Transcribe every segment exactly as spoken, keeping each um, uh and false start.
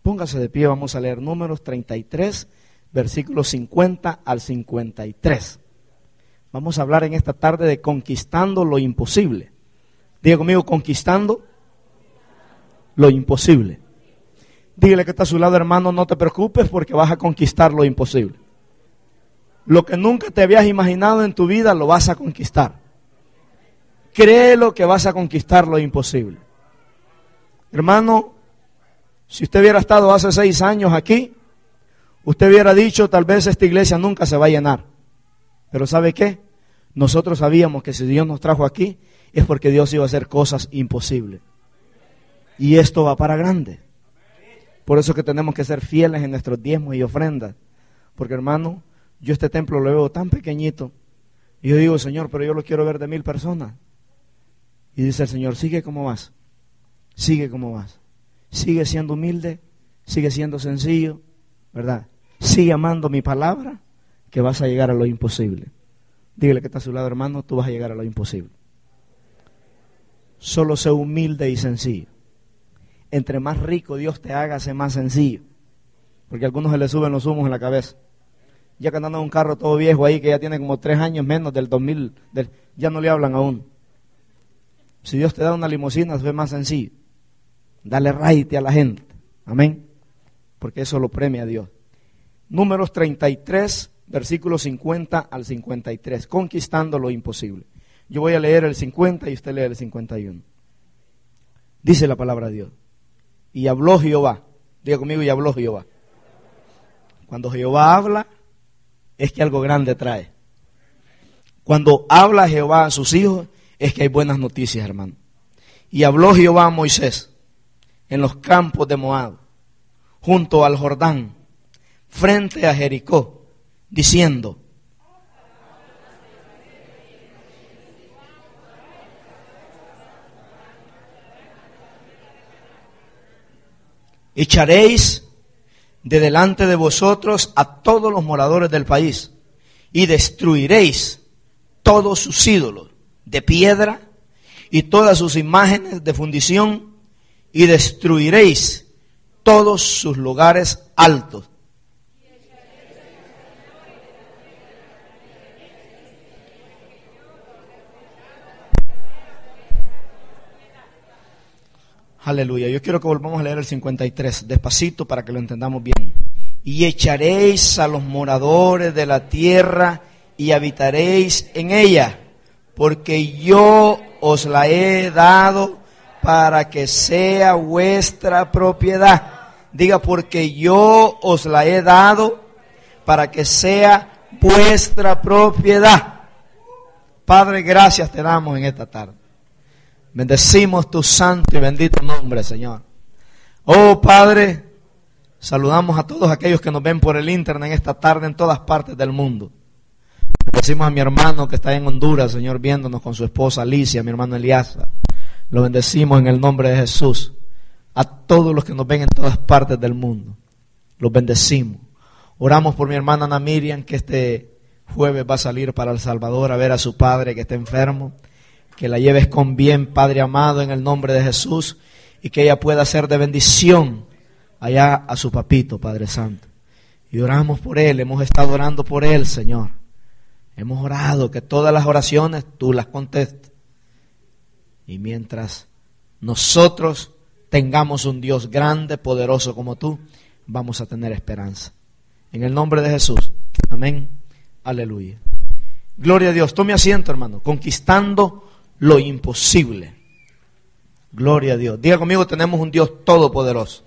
Póngase de pie, vamos a leer Números treinta y tres, versículos cincuenta al cincuenta y tres. Vamos a hablar en esta tarde de conquistando lo imposible. Diga conmigo, conquistando lo imposible. Dígale que está a su lado, hermano, no te preocupes porque vas a conquistar lo imposible. Lo que nunca te habías imaginado en tu vida lo vas a conquistar. Créelo que vas a conquistar lo imposible. Hermano, si usted hubiera estado hace seis años aquí, usted hubiera dicho, tal vez esta iglesia nunca se va a llenar. Pero ¿sabe qué? Nosotros sabíamos que si Dios nos trajo aquí, es porque Dios iba a hacer cosas imposibles. Y esto va para grande. Por eso que tenemos que ser fieles en nuestros diezmos y ofrendas. Porque, hermano, yo este templo lo veo tan pequeñito. Y yo digo, Señor, pero yo lo quiero ver de mil personas. Y dice el Señor, sigue como vas. Sigue como vas. Sigue siendo humilde, sigue siendo sencillo, ¿verdad? Sigue amando mi palabra, que vas a llegar a lo imposible. Dígale que está a su lado, hermano, tú vas a llegar a lo imposible. Solo sé humilde y sencillo. Entre más rico Dios te haga, sé más sencillo. Porque a algunos se les suben los humos en la cabeza. Ya que andan en un carro todo viejo ahí, que ya tiene como tres años menos del dos mil, del, ya no le hablan aún. Si Dios te da una limusina, se ve más sencillo. Dale raite a la gente. Amén. Porque eso lo premia a Dios. Números treinta y tres, versículos cincuenta al cincuenta y tres. Conquistando lo imposible. Yo voy a leer el cincuenta y usted lee el cincuenta y uno. Dice la palabra de Dios. Y habló Jehová. Diga conmigo, y habló Jehová. Cuando Jehová habla, es que algo grande trae. Cuando habla Jehová a sus hijos, es que hay buenas noticias, hermano. Y habló Jehová a Moisés en los campos de Moab, junto al Jordán, frente a Jericó, diciendo: echaréis de delante de vosotros a todos los moradores del país y destruiréis todos sus ídolos de piedra y todas sus imágenes de fundición y destruiréis todos sus lugares altos. Aleluya. Yo quiero que volvamos a leer el cincuenta y tres, despacito para que lo entendamos bien. Y echaréis a los moradores de la tierra y habitaréis en ella, porque yo os la he dado para que sea vuestra propiedad. Diga, porque yo os la he dado para que sea vuestra propiedad. Padre, gracias te damos en esta tarde. Bendecimos tu santo y bendito nombre, Señor. Oh Padre, saludamos a todos aquellos que nos ven por el internet en esta tarde en todas partes del mundo. Bendecimos a mi hermano que está en Honduras, Señor, viéndonos con su esposa Alicia, mi hermano Eliasa. Lo bendecimos en el nombre de Jesús. A todos los que nos ven en todas partes del mundo, los bendecimos. Oramos por mi hermana Ana Miriam, que este jueves va a salir para El Salvador a ver a su padre que está enfermo. Que la lleves con bien, Padre amado, en el nombre de Jesús, y que ella pueda ser de bendición allá a su papito, Padre Santo. Y oramos por él, hemos estado orando por él, Señor. Hemos orado que todas las oraciones tú las contestes. Y mientras nosotros tengamos un Dios grande, poderoso como tú, vamos a tener esperanza. En el nombre de Jesús. Amén. Aleluya. Gloria a Dios. Tome asiento, hermano. Conquistando lo imposible. Gloria a Dios. Diga conmigo, tenemos un Dios todopoderoso.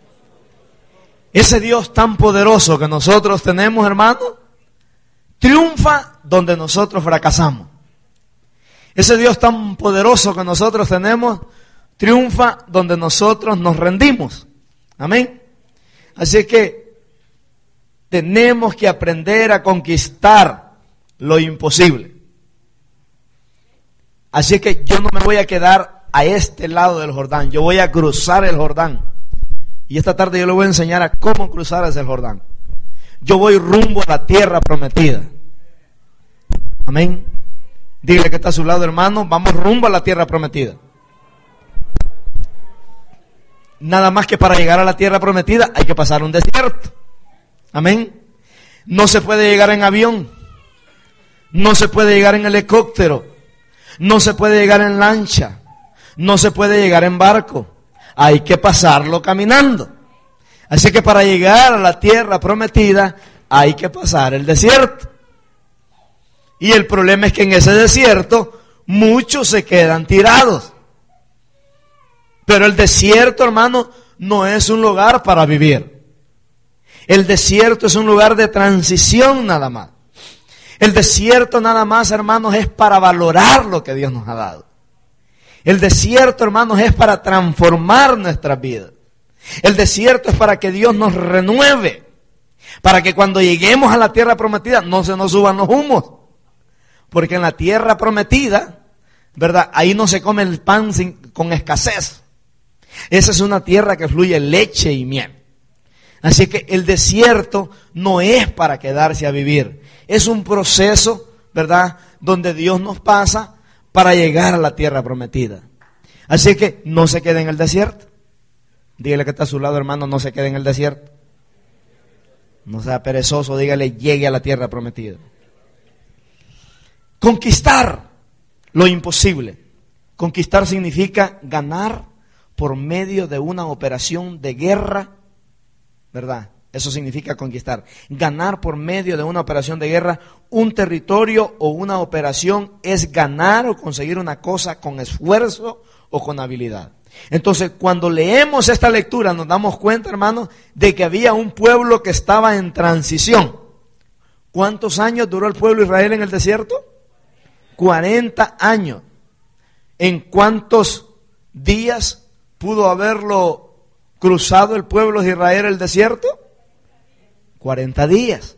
Ese Dios tan poderoso que nosotros tenemos, hermano, triunfa donde nosotros fracasamos. Ese Dios tan poderoso que nosotros tenemos, triunfa donde nosotros nos rendimos. Amén. Así que tenemos que aprender a conquistar lo imposible. Así que yo no me voy a quedar a este lado del Jordán, yo voy a cruzar el Jordán. Y esta tarde yo le voy a enseñar a cómo cruzar ese Jordán. Yo voy rumbo a la tierra prometida. Amén. Dígale que está a su lado, hermano, vamos rumbo a la tierra prometida. Nada más que para llegar a la tierra prometida hay que pasar un desierto. Amén. No se puede llegar en avión. No se puede llegar en helicóptero. No se puede llegar en lancha. No se puede llegar en barco. Hay que pasarlo caminando. Así que para llegar a la tierra prometida hay que pasar el desierto. Y el problema es que en ese desierto muchos se quedan tirados. Pero el desierto, hermano, no es un lugar para vivir. El desierto es un lugar de transición nada más. El desierto nada más, hermanos, es para valorar lo que Dios nos ha dado. El desierto, hermanos, es para transformar nuestras vidas. El desierto es para que Dios nos renueve. Para que cuando lleguemos a la tierra prometida no se nos suban los humos. Porque en la tierra prometida, ¿verdad? Ahí no se come el pan sin, con escasez. Esa es una tierra que fluye leche y miel. Así que el desierto no es para quedarse a vivir. Es un proceso, ¿verdad?, donde Dios nos pasa para llegar a la tierra prometida. Así que no se quede en el desierto. Dígale que está a su lado, hermano, no se quede en el desierto. No sea perezoso, dígale, llegue a la tierra prometida. Conquistar lo imposible. Conquistar significa ganar por medio de una operación de guerra, ¿verdad? Eso significa conquistar. Ganar por medio de una operación de guerra un territorio o una operación es ganar o conseguir una cosa con esfuerzo o con habilidad. Entonces, cuando leemos esta lectura nos damos cuenta, hermanos, de que había un pueblo que estaba en transición. ¿Cuántos años duró el pueblo de Israel en el desierto? cuarenta años. ¿En cuántos días pudo haberlo cruzado el pueblo de Israel el desierto? cuarenta días.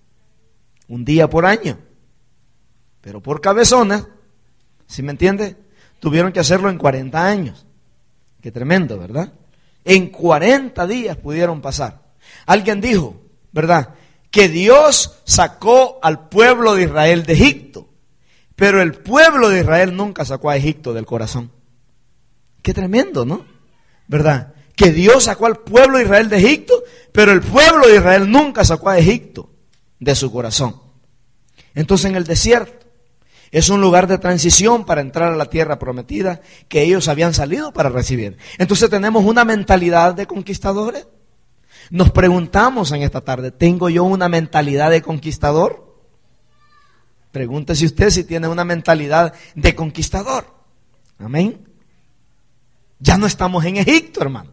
Un día por año. Pero por cabezones, ¿sí me entiende? Tuvieron que hacerlo en cuarenta años. Qué tremendo, ¿verdad? En cuarenta días pudieron pasar. Alguien dijo, ¿verdad?, que Dios sacó al pueblo de Israel de Egipto. Pero el pueblo de Israel nunca sacó a Egipto del corazón. Qué tremendo, ¿no? ¿Verdad? Que Dios sacó al pueblo de Israel de Egipto, pero el pueblo de Israel nunca sacó a Egipto de su corazón. Entonces en el desierto es un lugar de transición para entrar a la tierra prometida que ellos habían salido para recibir. Entonces tenemos una mentalidad de conquistadores. Nos preguntamos en esta tarde, ¿tengo yo una mentalidad de conquistador? Pregúntese usted si tiene una mentalidad de conquistador. Amén. Ya no estamos en Egipto, hermano.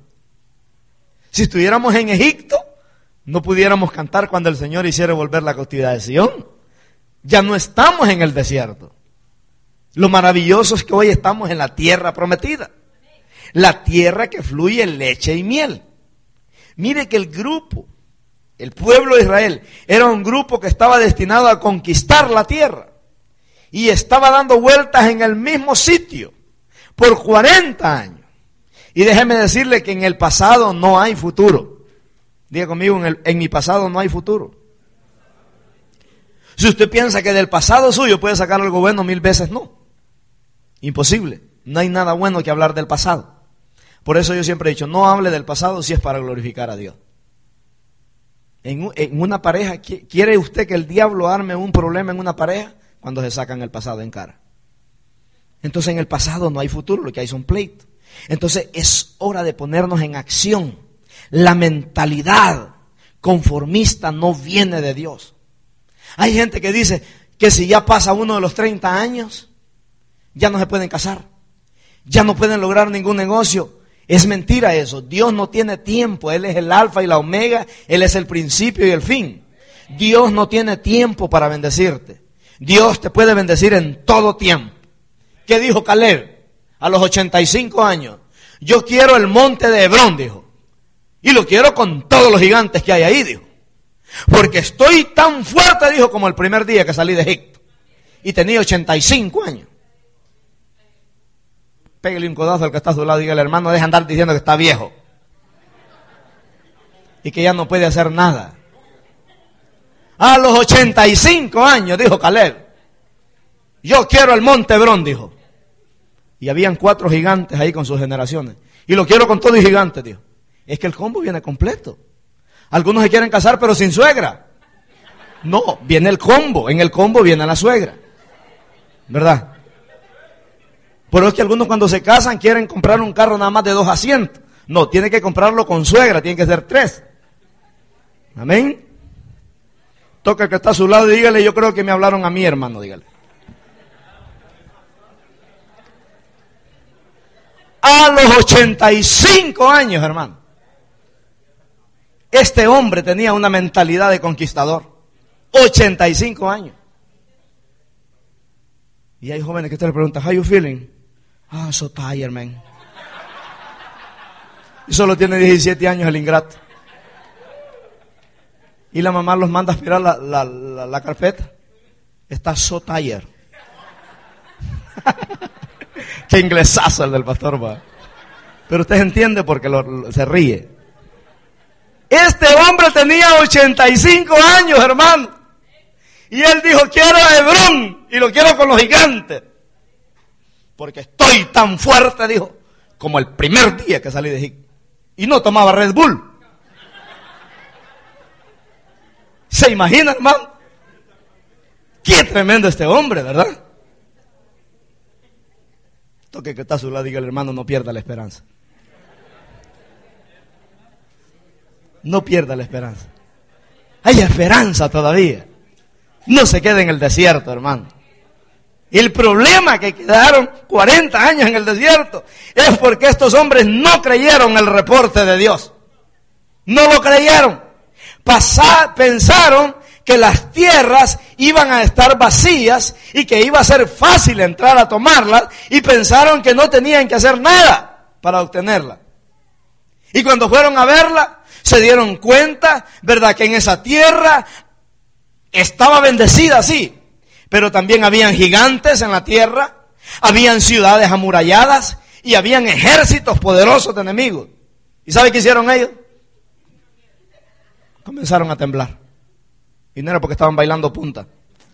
Si estuviéramos en Egipto, no pudiéramos cantar cuando el Señor hiciera volver la cautividad de Sión. Ya no estamos en el desierto. Lo maravilloso es que hoy estamos en la tierra prometida. La tierra que fluye leche y miel. Mire que el grupo, el pueblo de Israel, era un grupo que estaba destinado a conquistar la tierra. Y estaba dando vueltas en el mismo sitio por cuarenta años. Y déjeme decirle que en el pasado no hay futuro. Diga conmigo, en, el, en mi pasado no hay futuro. Si usted piensa que del pasado suyo puede sacar algo bueno, mil veces no. Imposible. No hay nada bueno que hablar del pasado. Por eso yo siempre he dicho, no hable del pasado si es para glorificar a Dios. En, en una pareja, ¿quiere usted que el diablo arme un problema en una pareja? Cuando se sacan el pasado en cara. Entonces en el pasado no hay futuro, lo que hay son pleitos. Entonces es hora de ponernos en acción. La mentalidad conformista no viene de Dios. Hay gente que dice que si ya pasa uno de los treinta años, ya no se pueden casar, ya no pueden lograr ningún negocio. Es mentira eso. Dios no tiene tiempo. Él es el alfa y la omega. Él es el principio y el fin. Dios no tiene tiempo para bendecirte. Dios te puede bendecir en todo tiempo. ¿Qué dijo Caleb a los ochenta y cinco años? Yo quiero el monte de Hebrón, dijo. Y lo quiero con todos los gigantes que hay ahí, dijo. Porque estoy tan fuerte, dijo, como el primer día que salí de Egipto. Y tenía ochenta y cinco años. Pégale un codazo al que está a su lado y dígale, hermano, deja andar diciendo que está viejo. Y que ya no puede hacer nada. A los ochenta y cinco años, dijo Caleb, yo quiero el monte Hebrón, dijo. Y habían cuatro gigantes ahí con sus generaciones. Y lo quiero con todos los gigantes, dijo. Es que el combo viene completo. Algunos se quieren casar pero sin suegra. No, viene el combo. En el combo viene la suegra. ¿Verdad? Pero es que algunos cuando se casan quieren comprar un carro nada más de dos asientos. No, tiene que comprarlo con suegra, tiene que ser tres. Amén. Toca el que está a su lado y dígale, yo creo que me hablaron a mí, hermano, dígale. A los ochenta y cinco años, hermano, este hombre tenía una mentalidad de conquistador. ochenta y cinco años. Y hay jóvenes que usted le pregunta, how you feeling? Ah, oh, so tired, man. Y solo tiene diecisiete años el ingrato. Y la mamá los manda a aspirar la, la, la, la carpeta. Está so tired. Qué inglesazo el del pastor, va. Pero usted entiende porque lo, lo, se ríe. Este hombre tenía ochenta y cinco años, hermano. Y él dijo, quiero a Hebrón y lo quiero con los gigantes. Porque estoy tan fuerte, dijo, como el primer día que salí de Egipto. Y no tomaba Red Bull. ¿Se imagina, hermano? Qué tremendo este hombre, ¿verdad? Toque que está a su lado, diga el hermano, no pierda la esperanza. No pierda la esperanza. Hay esperanza todavía. No se quede en el desierto, hermano. El problema que quedaron cuarenta años en el desierto es porque estos hombres no creyeron el reporte de Dios. No lo creyeron. Pasar, pensaron que las tierras iban a estar vacías y que iba a ser fácil entrar a tomarlas y pensaron que no tenían que hacer nada para obtenerla. Y cuando fueron a verla, se dieron cuenta, ¿verdad?, que en esa tierra estaba bendecida, sí, pero también habían gigantes en la tierra, habían ciudades amuralladas y habían ejércitos poderosos de enemigos. ¿Y sabe qué hicieron ellos? Comenzaron a temblar. Y no era porque estaban bailando punta.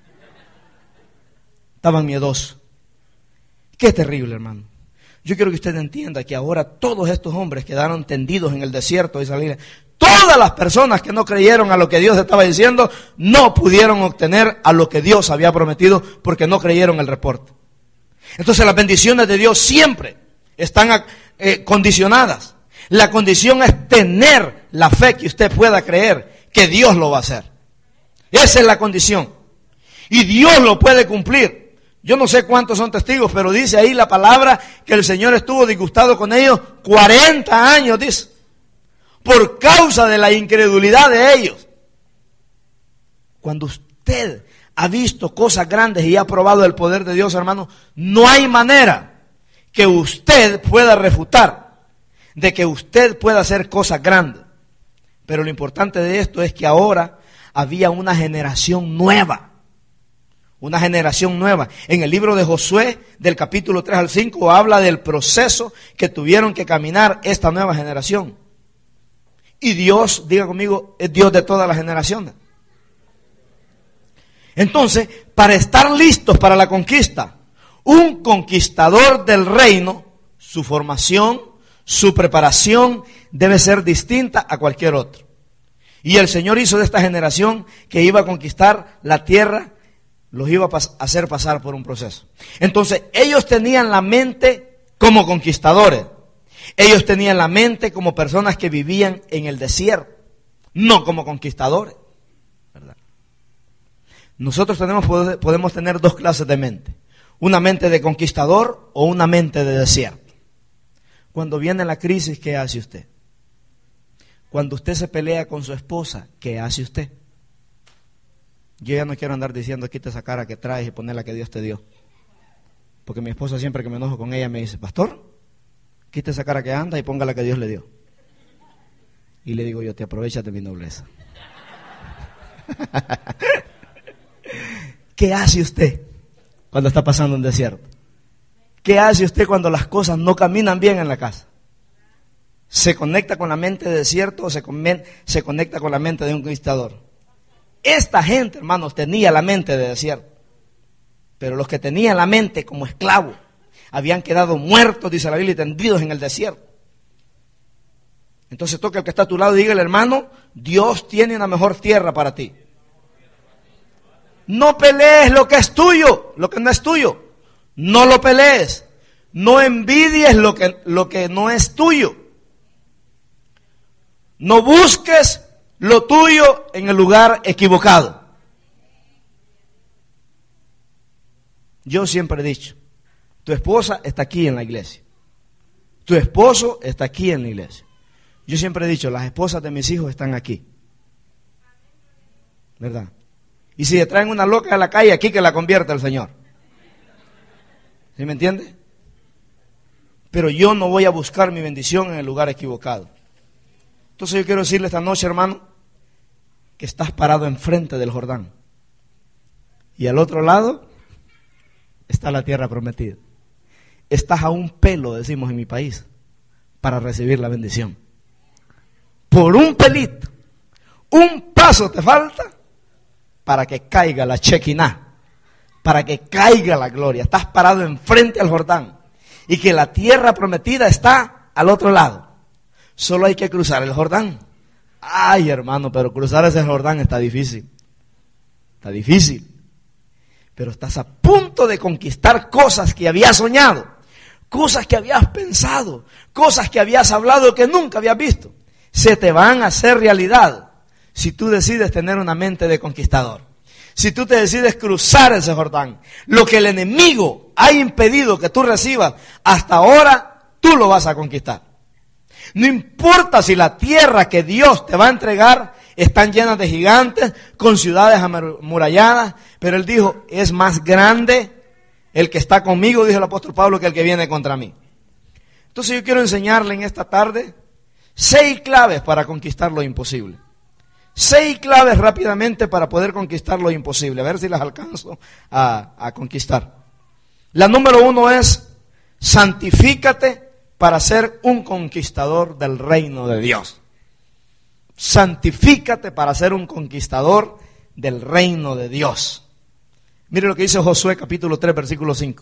Estaban miedosos. Qué terrible, hermano. Yo quiero que usted entienda que ahora todos estos hombres quedaron tendidos en el desierto de Israel. Todas las personas que no creyeron a lo que Dios estaba diciendo, no pudieron obtener a lo que Dios había prometido porque no creyeron el reporte. Entonces las bendiciones de Dios siempre están eh, condicionadas. La condición es tener la fe que usted pueda creer que Dios lo va a hacer. Esa es la condición. Y Dios lo puede cumplir. Yo no sé cuántos son testigos, pero dice ahí la palabra que el Señor estuvo disgustado con ellos cuarenta años, dice. Por causa de la incredulidad de ellos. Cuando usted ha visto cosas grandes y ha probado el poder de Dios, hermano, no hay manera que usted pueda refutar de que usted pueda hacer cosas grandes. Pero lo importante de esto es que ahora había una generación nueva. Una generación nueva. En el libro de Josué, del capítulo tres al cinco, habla del proceso que tuvieron que caminar esta nueva generación. Y Dios, diga conmigo, es Dios de todas las generaciones. Entonces, para estar listos para la conquista, un conquistador del reino, su formación, su preparación debe ser distinta a cualquier otro. Y el Señor hizo de esta generación que iba a conquistar la tierra, los iba a pas- hacer pasar por un proceso. Entonces, ellos tenían la mente como conquistadores. Ellos tenían la mente como personas que vivían en el desierto, no como conquistadores, ¿verdad? Nosotros tenemos, podemos tener dos clases de mente. Una mente de conquistador o una mente de desierto. Cuando viene la crisis, ¿qué hace usted? Cuando usted se pelea con su esposa, ¿qué hace usted? Yo ya no quiero andar diciendo, quita esa cara que traes y poner la que Dios te dio. Porque mi esposa siempre que me enojo con ella me dice, pastor, quita esa cara que anda y ponga la que Dios le dio. Y le digo yo, te aprovechas de mi nobleza. ¿Qué hace usted cuando está pasando un desierto? ¿Qué hace usted cuando las cosas no caminan bien en la casa? ¿Se conecta con la mente de desierto o se, con, se conecta con la mente de un conquistador? Esta gente, hermanos, tenía la mente de desierto. Pero los que tenían la mente como esclavos habían quedado muertos, dice la Biblia, y tendidos en el desierto. Entonces toca el que está a tu lado y dígale, hermano, Dios tiene una mejor tierra para ti. No pelees lo que es tuyo, lo que no es tuyo. No lo pelees. No envidies lo que, lo que no es tuyo. No busques lo tuyo en el lugar equivocado. Yo siempre he dicho, tu esposa está aquí en la iglesia. Tu esposo está aquí en la iglesia. Yo siempre he dicho, las esposas de mis hijos están aquí. ¿Verdad? Y si le traen una loca a la calle, aquí que la convierta el Señor. ¿Sí me entiende? Pero yo no voy a buscar mi bendición en el lugar equivocado. Entonces yo quiero decirle esta noche, hermano, que estás parado enfrente del Jordán. Y al otro lado está la tierra prometida. Estás a un pelo, decimos en mi país, para recibir la bendición. Por un pelito, un paso te falta para que caiga la Shekinah, para que caiga la gloria. Estás parado enfrente al Jordán y que la tierra prometida está al otro lado. Solo hay que cruzar el Jordán. Ay, hermano, pero cruzar ese Jordán está difícil. Está difícil. Pero estás a punto de conquistar cosas que habías soñado, cosas que habías pensado, cosas que habías hablado que nunca habías visto. Se te van a hacer realidad si tú decides tener una mente de conquistador. Si tú te decides cruzar ese Jordán, lo que el enemigo ha impedido que tú recibas, hasta ahora tú lo vas a conquistar. No importa si la tierra que Dios te va a entregar están llenas de gigantes, con ciudades amuralladas, pero Él dijo, es más grande el que está conmigo, dijo el apóstol Pablo, que el que viene contra mí. Entonces yo quiero enseñarle en esta tarde seis claves para conquistar lo imposible. Seis claves rápidamente para poder conquistar lo imposible. A ver si las alcanzo a, a conquistar. La número uno es, santifícate para ser un conquistador del reino de Dios. Santifícate para ser un conquistador del reino de Dios. Mire lo que dice Josué capítulo tres, versículo cinco.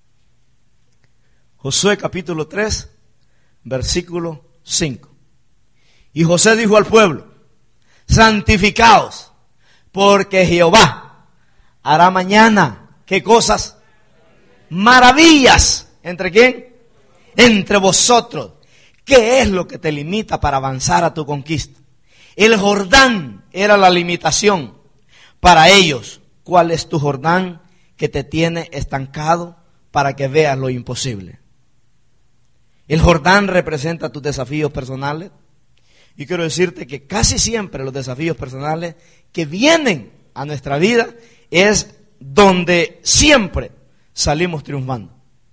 Josué capítulo tres, versículo cinco. Y José dijo al pueblo, santificaos, porque Jehová hará mañana, ¿qué cosas? Maravillas. ¿Entre quién? Entre vosotros. ¿Qué es lo que te limita para avanzar a tu conquista? El Jordán era la limitación para ellos. ¿Cuál es tu Jordán que te tiene estancado para que veas lo imposible? El Jordán representa tus desafíos personales. Y quiero decirte que casi siempre los desafíos personales que vienen a nuestra vida es donde siempre salimos triunfando.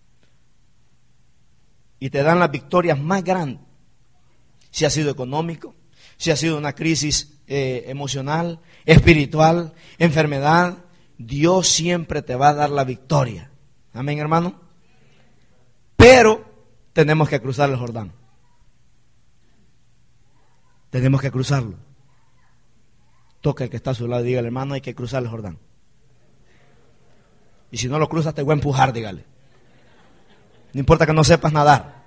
Y te dan las victorias más grandes. Si ha sido económico, si ha sido una crisis eh, emocional, espiritual, enfermedad, Dios siempre te va a dar la victoria. Amén, hermano. Pero tenemos que cruzar el Jordán. Tenemos que cruzarlo. Toca el que está a su lado y dígale, hermano, hay que cruzar el Jordán. Y si no lo cruzas, te voy a empujar, dígale. No importa que no sepas nadar.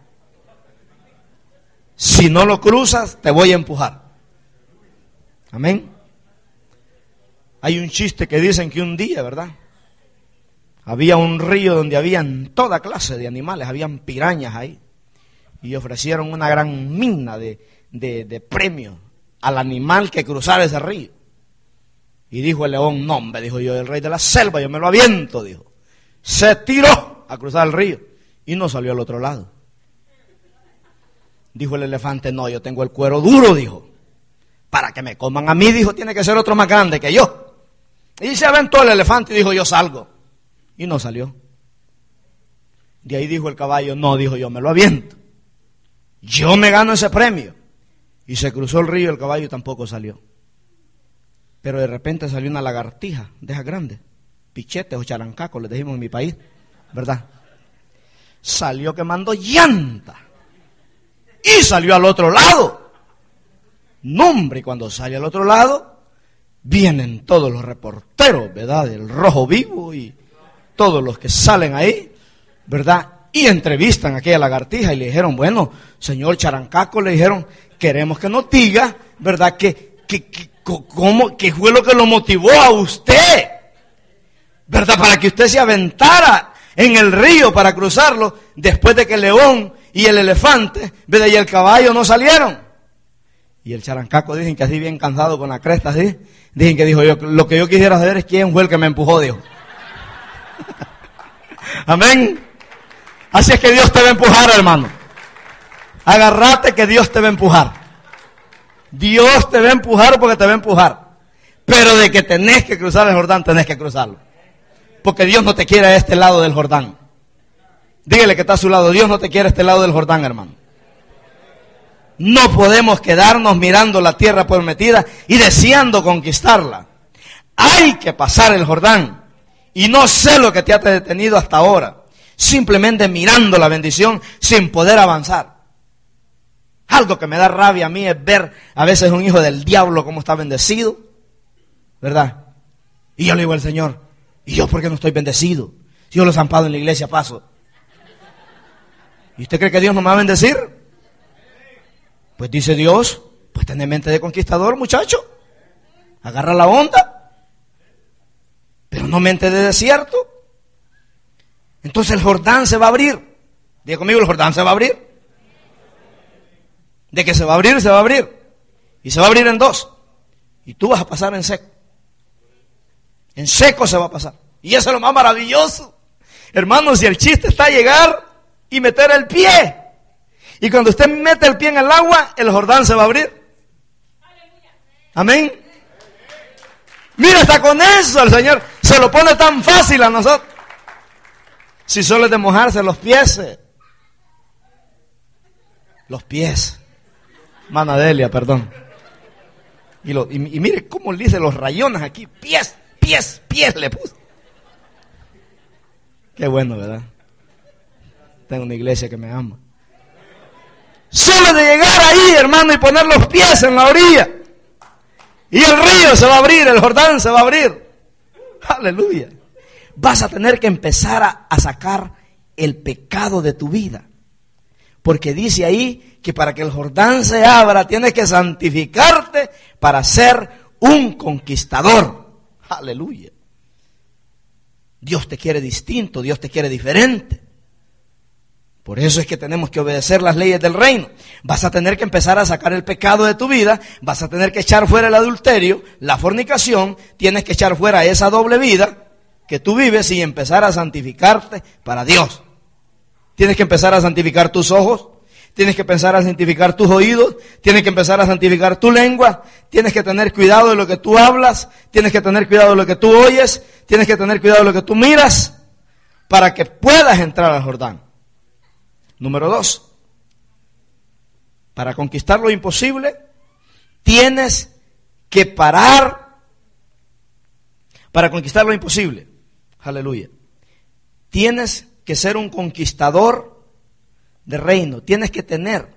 Si no lo cruzas, te voy a empujar. Amén. Hay un chiste que dicen que un día, ¿verdad? Había un río donde habían toda clase de animales, habían pirañas ahí. Y ofrecieron una gran mina de, de, de premio al animal que cruzara ese río. Y dijo el león, no, hombre, dijo yo, el rey de la selva, yo me lo aviento, dijo. Se tiró a cruzar el río y no salió al otro lado. Dijo el elefante, no, yo tengo el cuero duro, dijo. Para que me coman a mí, dijo, tiene que ser otro más grande que yo. Y se aventó el elefante y dijo, yo salgo. Y no salió. De ahí dijo el caballo, no, dijo yo, me lo aviento. Yo me gano ese premio. Y se cruzó el río y el caballo tampoco salió. Pero de repente salió una lagartija de esas grandes, pichetes o charancacos, les decimos en mi país, ¿verdad? Salió quemando llanta. Y salió al otro lado. No, hombre, y cuando sale al otro lado, vienen todos los reporteros, ¿verdad? Del Rojo Vivo y todos los que salen ahí, ¿verdad? Y entrevistan a aquella lagartija y le dijeron, bueno, señor Charancaco, le dijeron, queremos que nos diga, ¿verdad? Que, que, que, cómo, que fue lo que lo motivó a usted, ¿verdad? Para que usted se aventara en el río para cruzarlo después de que el león y el elefante, ¿verdad? Y el caballo no salieron. Y el charancaco dicen que así bien cansado con la cresta, ¿sí? Dicen que dijo, yo, lo que yo quisiera saber es quién fue el que me empujó, dijo. Amén. Así es que Dios te va a empujar, hermano. Agárrate que Dios te va a empujar. Dios te va a empujar porque te va a empujar. Pero de que tenés que cruzar el Jordán, tenés que cruzarlo. Porque Dios no te quiere a este lado del Jordán. Dígale que está a su lado, Dios no te quiere a este lado del Jordán, hermano. No podemos quedarnos mirando la tierra prometida y deseando conquistarla. Hay que pasar el Jordán. Y no sé lo que te ha detenido hasta ahora. Simplemente mirando la bendición sin poder avanzar. Algo que me da rabia a mí es ver a veces un hijo del diablo cómo está bendecido, ¿verdad? Y yo le digo al Señor, ¿y yo por qué no estoy bendecido? Si yo lo he zampado en la iglesia paso. ¿Y usted cree que Dios no me va a bendecir? Pues dice Dios, pues ten mente de conquistador, muchacho. Agarra la onda. Pero no mente de desierto. Entonces el Jordán se va a abrir. Diga conmigo, el Jordán se va a abrir. De que se va a abrir, se va a abrir. Y se va a abrir en dos. Y tú vas a pasar en seco. En seco se va a pasar. Y eso es lo más maravilloso. Hermanos, si el chiste está a llegar y meter el pie. Y cuando usted mete el pie en el agua, el Jordán se va a abrir. Amén. Mira, hasta con eso el Señor se lo pone tan fácil a nosotros. Si solo es de mojarse los pies. Los pies. Manadelia, perdón. Y, lo, y, y mire cómo le dice los rayones aquí. Pies, pies, pies le puso. Qué bueno, ¿verdad? Tengo una iglesia que me ama. Solo de llegar ahí, hermano, y poner los pies en la orilla. Y el río se va a abrir, el Jordán se va a abrir. Aleluya. Vas a tener que empezar a, a sacar el pecado de tu vida. Porque dice ahí que para que el Jordán se abra tienes que santificarte para ser un conquistador. Aleluya. Dios te quiere distinto, Dios te quiere diferente. Por eso es que tenemos que obedecer las leyes del reino. Vas a tener que empezar a sacar el pecado de tu vida, vas a tener que echar fuera el adulterio, la fornicación, tienes que echar fuera esa doble vida que tú vives y empezar a santificarte para Dios. Tienes que empezar a santificar tus ojos, tienes que empezar a santificar tus oídos, tienes que empezar a santificar tu lengua, tienes que tener cuidado de lo que tú hablas, tienes que tener cuidado de lo que tú oyes, tienes que tener cuidado de lo que tú miras para que puedas entrar al Jordán. Número dos, para conquistar lo imposible, tienes que parar. Para conquistar lo imposible, aleluya, tienes que ser un conquistador de reino. Tienes que tener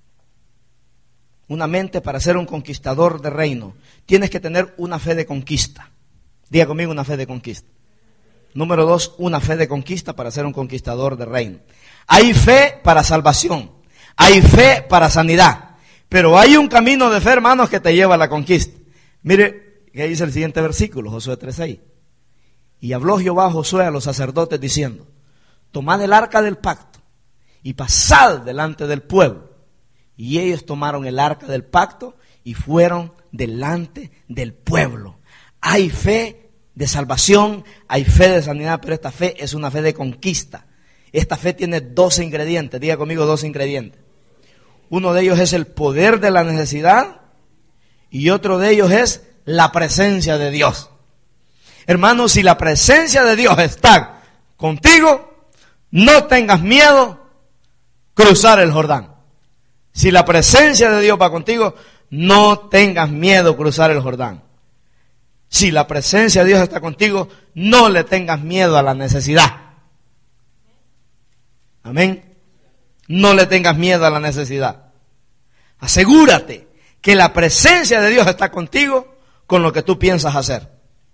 una mente para ser un conquistador de reino. Tienes que tener una fe de conquista. Diga conmigo, una fe de conquista. Número dos, una fe de conquista para ser un conquistador de reino. Hay fe para salvación, hay fe para sanidad, pero hay un camino de fe, hermanos, que te lleva a la conquista. Mire, ¿qué dice el siguiente versículo? Josué tres seis. Y habló Jehová a Josué a los sacerdotes diciendo, tomad el arca del pacto y pasad delante del pueblo. Y ellos tomaron el arca del pacto y fueron delante del pueblo. Hay fe de salvación, hay fe de sanidad, pero esta fe es una fe de conquista. Esta fe tiene dos ingredientes, diga conmigo dos ingredientes. Uno de ellos es el poder de la necesidad y otro de ellos es la presencia de Dios. Hermanos, si la presencia de Dios está contigo, no tengas miedo cruzar el Jordán. Si la presencia de Dios va contigo, no tengas miedo cruzar el Jordán. Si la presencia de Dios está contigo, no le tengas miedo a la necesidad. Amén. No le tengas miedo a la necesidad. Asegúrate que la presencia de Dios está contigo con lo que tú piensas hacer.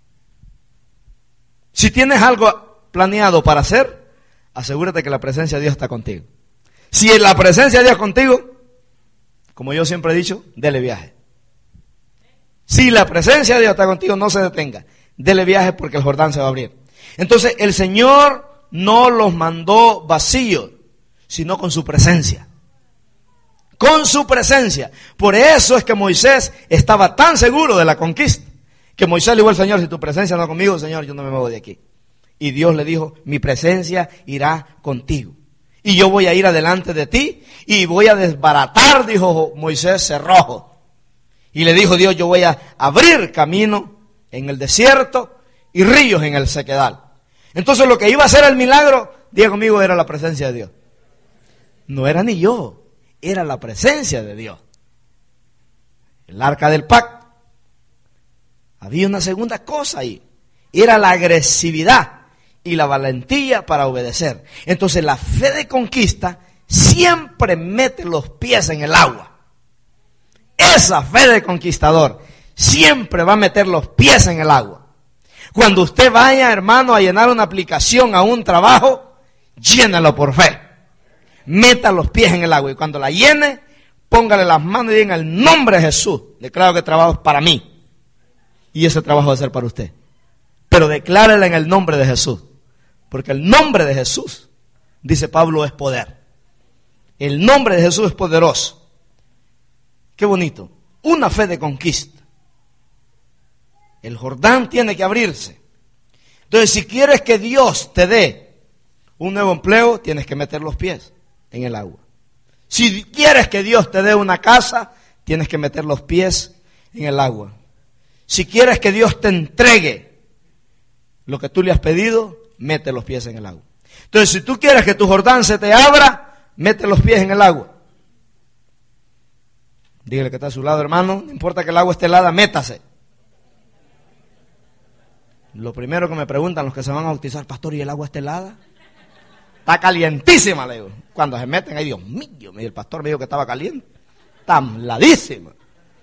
Si tienes algo planeado para hacer, asegúrate que la presencia de Dios está contigo. Si la presencia de Dios contigo, como yo siempre he dicho, dele viaje. Si la presencia de Dios está contigo, no se detenga. Dele viaje porque el Jordán se va a abrir. Entonces el Señor no los mandó vacíos, sino con su presencia. Con su presencia. Por eso es que Moisés estaba tan seguro de la conquista, que Moisés le dijo al Señor: si tu presencia no es conmigo, Señor, yo no me muevo de aquí. Y Dios le dijo: mi presencia irá contigo. Y yo voy a ir adelante de ti y voy a desbaratar, dijo Moisés, cerrojos. Y le dijo Dios: yo voy a abrir camino en el desierto y ríos en el sequedal. Entonces lo que iba a hacer el milagro, diga conmigo, era la presencia de Dios. No era ni yo, era la presencia de Dios. El arca del pacto. Había una segunda cosa ahí. Era la agresividad y la valentía para obedecer. Entonces la fe de conquista siempre mete los pies en el agua. Esa fe de conquistador siempre va a meter los pies en el agua. Cuando usted vaya, hermano, a llenar una aplicación a un trabajo, llénalo por fe. Meta los pies en el agua y cuando la llene, póngale las manos y diga: en el nombre de Jesús, declaro que el trabajo es para mí. Y ese trabajo va a ser para usted. Pero declárela en el nombre de Jesús. Porque el nombre de Jesús, dice Pablo, es poder. El nombre de Jesús es poderoso. Qué bonito. Una fe de conquista. El Jordán tiene que abrirse. Entonces, si quieres que Dios te dé un nuevo empleo, tienes que meter los pies en el agua. Si quieres que Dios te dé una casa, tienes que meter los pies en el agua. Si quieres que Dios te entregue lo que tú le has pedido, mete los pies en el agua. Entonces, si tú quieres que tu Jordán se te abra, mete los pies en el agua. Dígale que está a su lado, hermano, no importa que el agua esté helada, métase. Lo primero que me preguntan los que se van a bautizar: pastor, ¿y el agua está helada? Está calientísima, le digo. Cuando se meten, ay, Dios mío, el pastor me dijo que estaba caliente. Está heladísima.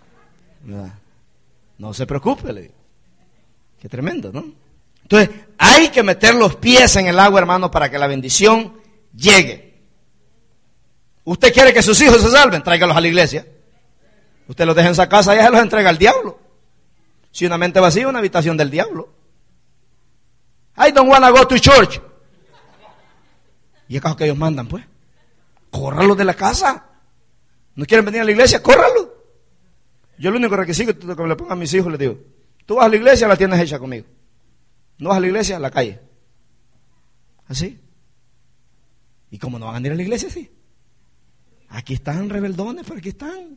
No se preocupe, le digo. Qué tremendo, ¿no? Entonces, hay que meter los pies en el agua, hermano, para que la bendición llegue. ¿Usted quiere que sus hijos se salven? Tráigalos a la iglesia. Usted los deja en esa casa y ya se los entrega al diablo. Si una mente vacía, una habitación del diablo. I don't want to go to church. ¿Y es caso que ellos mandan, pues? Córralos de la casa. ¿No quieren venir a la iglesia? Córralos. Yo el único requisito que me le pongo a mis hijos, les digo: tú vas a la iglesia, la tienes hecha conmigo. No vas a la iglesia, a la calle. ¿Así? ¿Y cómo no van a ir a la iglesia así? Aquí están rebeldones, pero aquí están.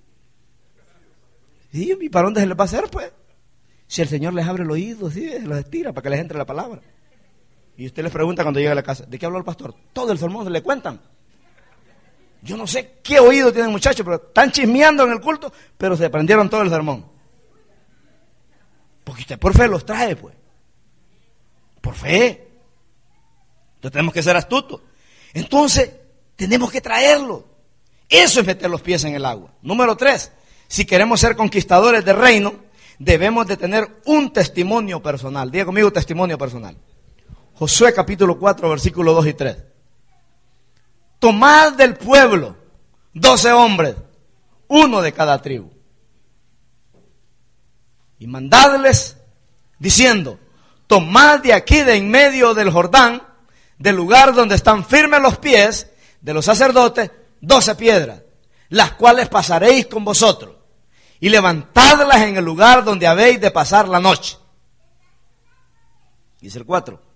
¿Y para dónde se les va a hacer, pues? Si el Señor les abre el oído, ¿sí? Se los estira para que les entre la palabra. Y usted les pregunta cuando llega a la casa: ¿de qué habló el pastor? Todo el sermón se le cuentan. Yo no sé qué oído tienen muchachos, pero están chismeando en el culto, pero se aprendieron todo el sermón. Porque usted por fe los trae, pues. Por fe. Entonces tenemos que ser astutos. Entonces, tenemos que traerlo. Eso es meter los pies en el agua. Número tres, si queremos ser conquistadores del reino, debemos de tener un testimonio personal. Diga conmigo: testimonio personal. Josué capítulo cuatro, versículos dos y tres. Tomad del pueblo doce hombres, uno de cada tribu, y mandadles diciendo: tomad de aquí de en medio del Jordán, del lugar donde están firmes los pies de los sacerdotes, doce piedras, las cuales pasaréis con vosotros, y levantadlas en el lugar donde habéis de pasar la noche. Dice el cuatro.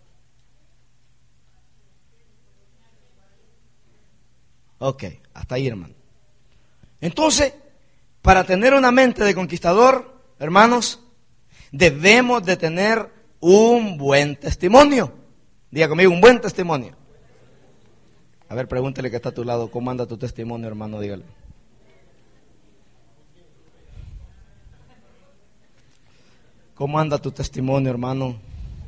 Ok, hasta ahí, hermano. Entonces, para tener una mente de conquistador, hermanos, debemos de tener un buen testimonio. Diga conmigo: un buen testimonio. A ver, pregúntele que está a tu lado: ¿cómo anda tu testimonio, hermano? Dígale. ¿Cómo anda tu testimonio, hermano?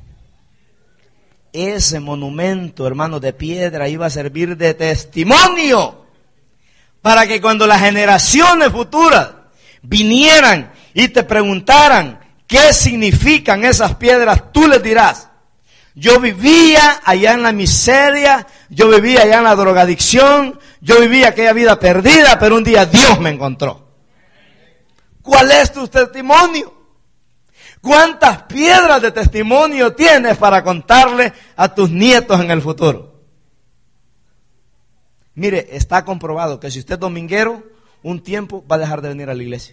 Ese monumento, hermano, de piedra iba a servir de testimonio para que cuando las generaciones futuras vinieran y te preguntaran qué significan esas piedras, tú les dirás: Yo vivía allá en la miseria, yo vivía allá en la drogadicción, yo vivía aquella vida perdida, pero un día Dios me encontró. ¿Cuál es tu testimonio? ¿Cuántas piedras de testimonio tienes para contarle a tus nietos en el futuro? Mire, está comprobado que si usted es dominguero, un tiempo va a dejar de venir a la iglesia.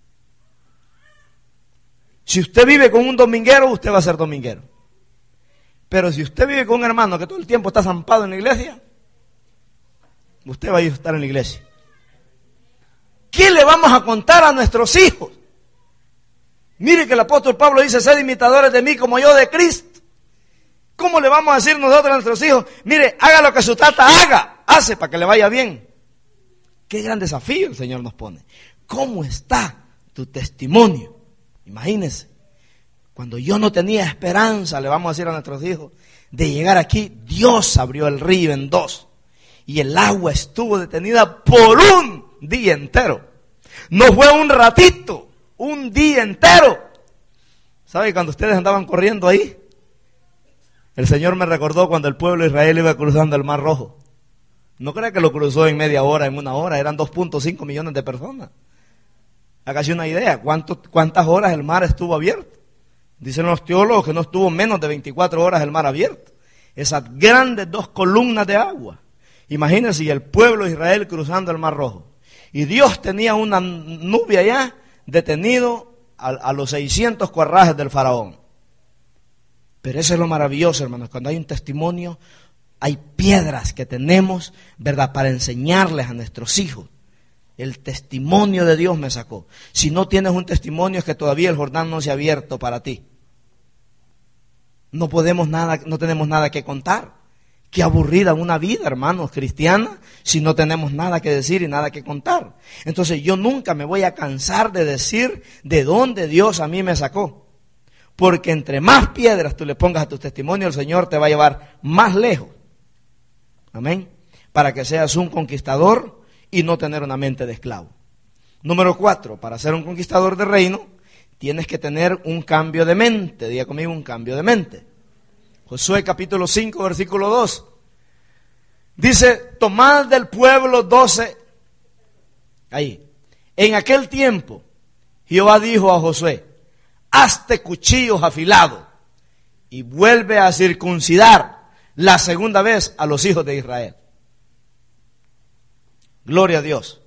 Si usted vive con un dominguero, usted va a ser dominguero. Pero si usted vive con un hermano que todo el tiempo está zampado en la iglesia, usted va a estar en la iglesia. ¿Qué le vamos a contar a nuestros hijos? Mire que el apóstol Pablo dice, sed imitadores de mí como yo de Cristo. ¿Cómo le vamos a decir nosotros a nuestros hijos? Mire, haga lo que su tata haga, hace para que le vaya bien. Qué gran desafío el Señor nos pone. ¿Cómo está tu testimonio? Imagínense, cuando yo no tenía esperanza, le vamos a decir a nuestros hijos, de llegar aquí, Dios abrió el río en dos. Y el agua estuvo detenida por un día entero. No fue un ratito, un día entero. ¿Sabe? Cuando ustedes andaban corriendo ahí, el Señor me recordó cuando el pueblo de Israel iba cruzando el Mar Rojo. No crea que lo cruzó en media hora, en una hora, eran dos punto cinco millones de personas. Hágase una idea, ¿cuánto, cuántas horas el mar estuvo abierto? Dicen los teólogos que no estuvo menos de veinticuatro horas el mar abierto. Esas grandes dos columnas de agua. Imagínense, y el pueblo de Israel cruzando el Mar Rojo. Y Dios tenía una nube allá, detenido a, a los seiscientos cuarrajes del faraón. Pero eso es lo maravilloso, hermanos, cuando hay un testimonio, hay piedras que tenemos, ¿verdad?, para enseñarles a nuestros hijos. El testimonio de Dios me sacó. Si no tienes un testimonio es que todavía el Jordán no se ha abierto para ti. No podemos nada, no tenemos nada que contar. Qué aburrida una vida, hermanos, cristiana, si no tenemos nada que decir y nada que contar. Entonces yo nunca me voy a cansar de decir de dónde Dios a mí me sacó. Porque entre más piedras tú le pongas a tu testimonio, el Señor te va a llevar más lejos. Amén. Para que seas un conquistador y no tener una mente de esclavo. Número cuatro, para ser un conquistador de reino, tienes que tener un cambio de mente. Diga conmigo, un cambio de mente. Josué capítulo cinco, versículo dos. Dice, tomad del pueblo doce. Ahí. En aquel tiempo, Jehová dijo a Josué, hazte cuchillos afilados y vuelve a circuncidar la segunda vez a los hijos de Israel. Gloria a Dios.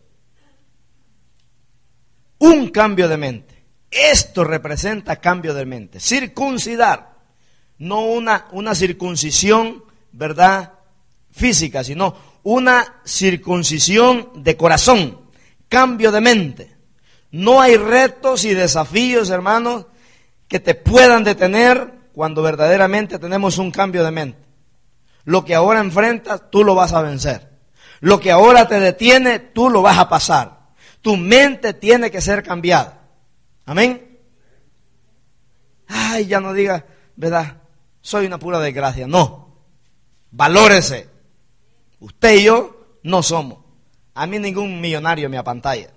Un cambio de mente. Esto representa cambio de mente. Circuncidar. No una, una circuncisión, ¿verdad?, física, sino una circuncisión de corazón. Cambio de mente. No hay retos y desafíos, hermanos, que te puedan detener cuando verdaderamente tenemos un cambio de mente. Lo que ahora enfrentas, tú lo vas a vencer. Lo que ahora te detiene, tú lo vas a pasar. Tu mente tiene que ser cambiada. Amén. Ay, ya no diga, ¿verdad?, soy una pura desgracia. No. Valórese. Usted y yo no somos. A mí ningún millonario me apantalla.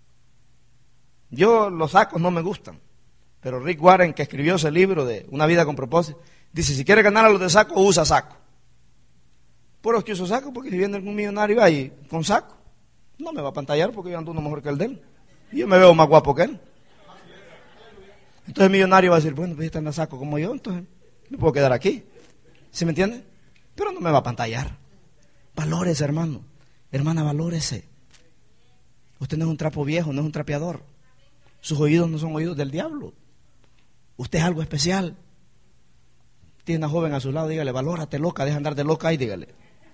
Yo los sacos no me gustan. Pero Rick Warren, que escribió ese libro de Una vida con propósito, dice, si quiere ganar a los de saco, usa saco. Puros que uso saco, porque si viene algún millonario ahí con saco, no me va a pantallar porque yo ando uno mejor que el de él. Y yo me veo más guapo que él. Entonces el millonario va a decir, bueno, pues está en saco como yo, entonces me puedo quedar aquí. ¿Sí me entiende? Pero no me va a pantallar. Valórese, hermano. Hermana, valórese. Usted no es un trapo viejo, no es un trapeador. Sus oídos no son oídos del diablo. Usted es algo especial. Tiene una joven a su lado, dígale, valórate, loca, deja andar de loca ahí, dígale.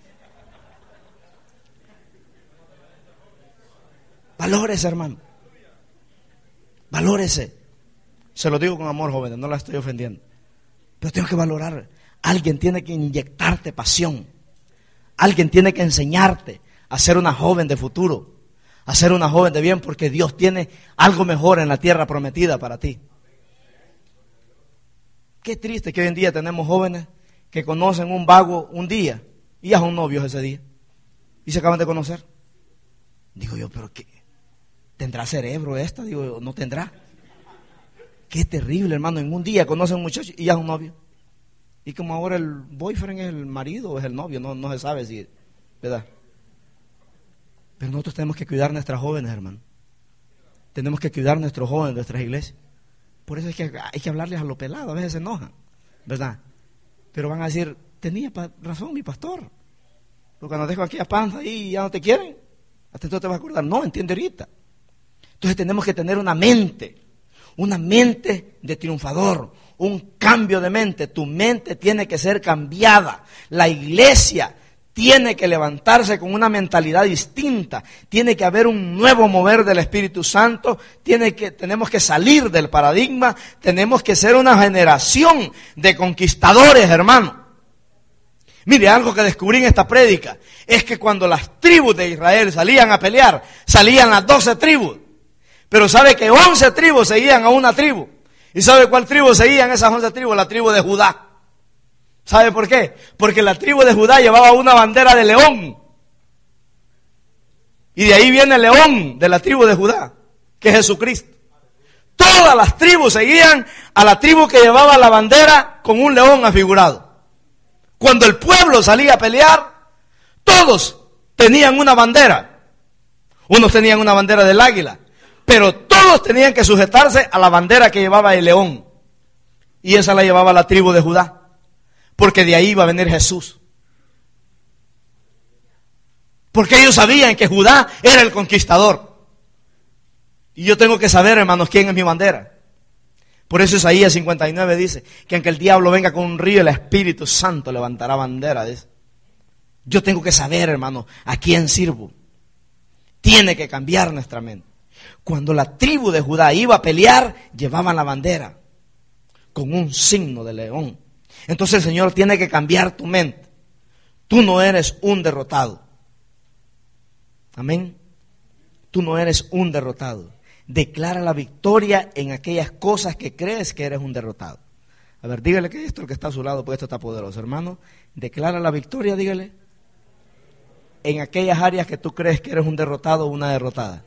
Valórese, hermano. Valórese. Se lo digo con amor, jóvenes, no la estoy ofendiendo. Pero tengo que valorar. Alguien tiene que inyectarte pasión. Alguien tiene que enseñarte a ser una joven de futuro, a ser una joven de bien, porque Dios tiene algo mejor en la tierra prometida para ti. Qué triste que hoy en día tenemos jóvenes que conocen un vago un día y ya son novios ese día y se acaban de conocer. Digo yo, pero ¿qué? ¿Tendrá cerebro esta? Digo, no tendrá. Qué terrible, hermano, en un día conocen un muchacho y ya es un novio. Y como ahora el boyfriend es el marido o es el novio, no, no se sabe si, ¿verdad? Pero nosotros tenemos que cuidar a nuestras jóvenes, hermano. Tenemos que cuidar a nuestros jóvenes, nuestras iglesias. Por eso es que hay que hablarles a lo pelado, a veces se enojan, ¿verdad? Pero van a decir, tenía razón mi pastor. Porque cuando dejo aquí a panza y ya no te quieren, hasta entonces te vas a acordar. No, entiende ahorita. Entonces tenemos que tener una mente, una mente de triunfador, un cambio de mente. Tu mente tiene que ser cambiada. La iglesia tiene que levantarse con una mentalidad distinta. Tiene que haber un nuevo mover del Espíritu Santo. Tiene que, tenemos que salir del paradigma. Tenemos que ser una generación de conquistadores, hermano. Mire, algo que descubrí en esta prédica es que cuando las tribus de Israel salían a pelear, salían las doce tribus. Pero sabe que once tribus seguían a una tribu. ¿Y sabe cuál tribu seguían esas once tribus? La tribu de Judá. ¿Sabe por qué? Porque la tribu de Judá llevaba una bandera de león. Y de ahí viene el león de la tribu de Judá, que es Jesucristo. Todas las tribus seguían a la tribu que llevaba la bandera con un león afigurado. Cuando el pueblo salía a pelear, todos tenían una bandera. Unos tenían una bandera del águila, pero todos tenían que sujetarse a la bandera que llevaba el león. Y esa la llevaba la tribu de Judá. Porque de ahí iba a venir Jesús. Porque ellos sabían que Judá era el conquistador. Y yo tengo que saber, hermanos, quién es mi bandera. Por eso Isaías cincuenta y nueve dice que aunque el diablo venga con un río, el Espíritu Santo levantará bandera. Dice. Yo tengo que saber, hermano, a quién sirvo. Tiene que cambiar nuestra mente. Cuando la tribu de Judá iba a pelear, llevaban la bandera con un signo de león. Entonces el Señor tiene que cambiar tu mente. Tú no eres un derrotado. Amén. Tú no eres un derrotado. Declara la victoria en aquellas cosas que crees que eres un derrotado. A ver, dígale que esto es el que está a su lado, porque esto está poderoso, hermano. Declara la victoria, dígale. En aquellas áreas que tú crees que eres un derrotado o una derrotada.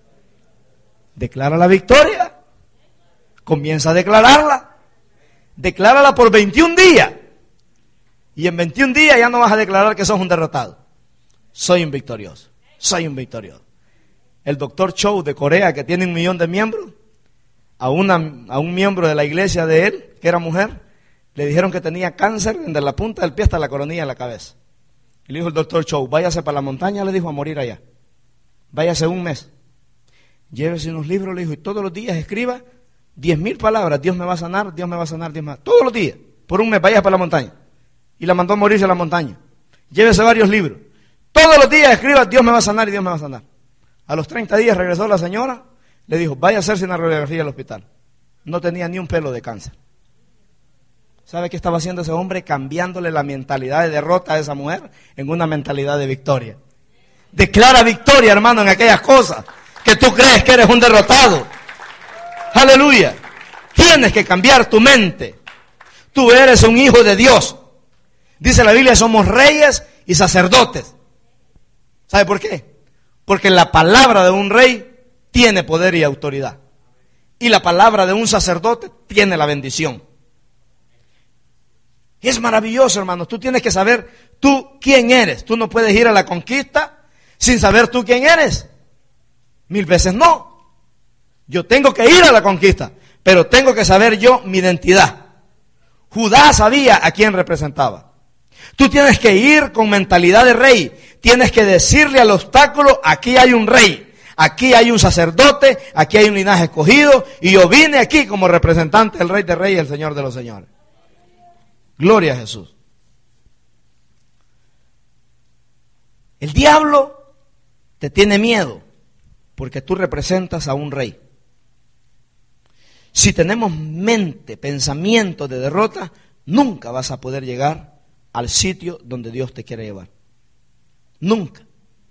Declara la victoria. Comienza a declararla. Declárala por veintiún días. Y en veintiún días ya no vas a declarar que sos un derrotado. Soy un victorioso. Soy un victorioso. El doctor Chow de Corea, que tiene un millón de miembros, a, una, a un miembro de la iglesia de él, que era mujer, le dijeron que tenía cáncer desde la punta del pie hasta la coronilla de la cabeza. Y le dijo el doctor Chow, váyase para la montaña, le dijo, a morir allá. Váyase un mes. Llévese unos libros, le dijo, y todos los días escriba diez mil palabras. Dios me va a sanar, Dios me va a sanar, Dios me va a sanar. Todos los días, por un mes, vaya para la montaña. Y la mandó a morirse a la montaña. Llévese varios libros. Todos los días escriba, Dios me va a sanar y Dios me va a sanar. A los treinta días regresó la señora, le dijo, vaya a hacerse una radiografía al hospital. No tenía ni un pelo de cáncer. ¿Sabe qué estaba haciendo ese hombre? Cambiándole la mentalidad de derrota a esa mujer en una mentalidad de victoria. Declara victoria, hermano, en aquellas cosas que tú crees que eres un derrotado. Aleluya. Tienes que cambiar tu mente. Tú eres un hijo de Dios. Dice la Biblia, somos reyes y sacerdotes. ¿Sabe por qué? Porque la palabra de un rey tiene poder y autoridad. Y la palabra de un sacerdote tiene la bendición. Es maravilloso, hermanos. Tú tienes que saber tú quién eres. Tú no puedes ir a la conquista sin saber tú quién eres. Mil veces no. Yo tengo que ir a la conquista, pero tengo que saber yo mi identidad. Judá sabía a quién representaba. Tú tienes que ir con mentalidad de rey. Tienes que decirle al obstáculo, aquí hay un rey, aquí hay un sacerdote, aquí hay un linaje escogido, y yo vine aquí como representante del Rey de Reyes y el Señor de los Señores. Gloria a Jesús. El diablo te tiene miedo porque tú representas a un rey. Si tenemos mente, pensamiento de derrota, nunca vas a poder llegar al sitio donde Dios te quiere llevar. Nunca.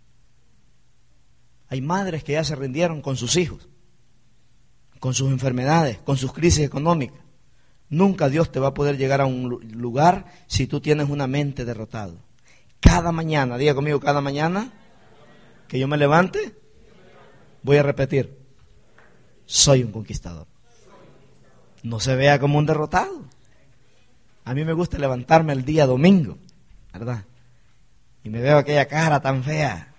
Hay madres que ya se rindieron con sus hijos, con sus enfermedades, con sus crisis económicas. Nunca Dios te va a poder llegar a un lugar si tú tienes una mente derrotada. Cada mañana, diga conmigo, cada mañana que yo me levante, voy a repetir, soy un conquistador. No se vea como un derrotado. A mí me gusta levantarme el día domingo, ¿verdad? Y me veo aquella cara tan fea.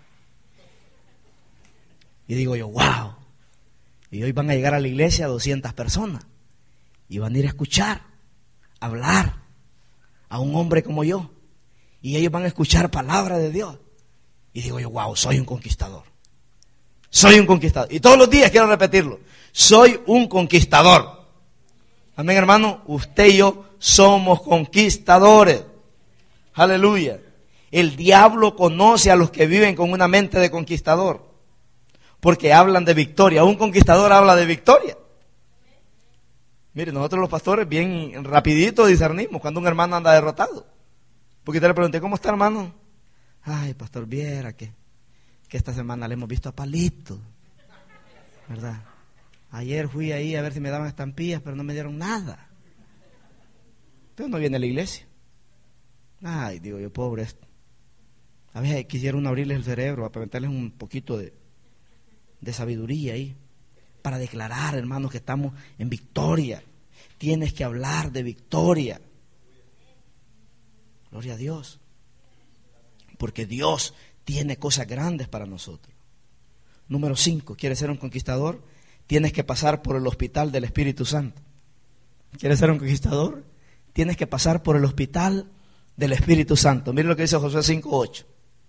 Y digo yo, wow. Y hoy van a llegar a la iglesia doscientas personas. Y van a ir a escuchar, a hablar a un hombre como yo. Y ellos van a escuchar palabra de Dios. Y digo yo, wow, soy un conquistador. Soy un conquistador. Y todos los días quiero repetirlo. Soy un conquistador. Amén, hermano. Usted y yo somos conquistadores. Aleluya. El diablo conoce a los que viven con una mente de conquistador. Porque hablan de victoria. Un conquistador habla de victoria. Mire, nosotros los pastores bien rapidito discernimos cuando un hermano anda derrotado. Porque te le pregunté, ¿cómo está, hermano? Ay, pastor, viera que, que esta semana le hemos visto a palito, ¿verdad? Ayer fui ahí a ver si me daban estampillas, pero no me dieron nada. Entonces no viene a la iglesia. Ay, digo yo, pobre esto. A veces quisiera uno abrirles el cerebro, para meterles un poquito de, de sabiduría ahí, para declarar, hermanos, que estamos en victoria. Tienes que hablar de victoria. Gloria a Dios. Porque Dios tiene cosas grandes para nosotros. Número cinco, ¿quieres ser un conquistador? Tienes que pasar por el hospital del Espíritu Santo. ¿Quieres ser un conquistador? Tienes que pasar por el hospital del Espíritu Santo. Miren lo que dice Josué cinco ocho.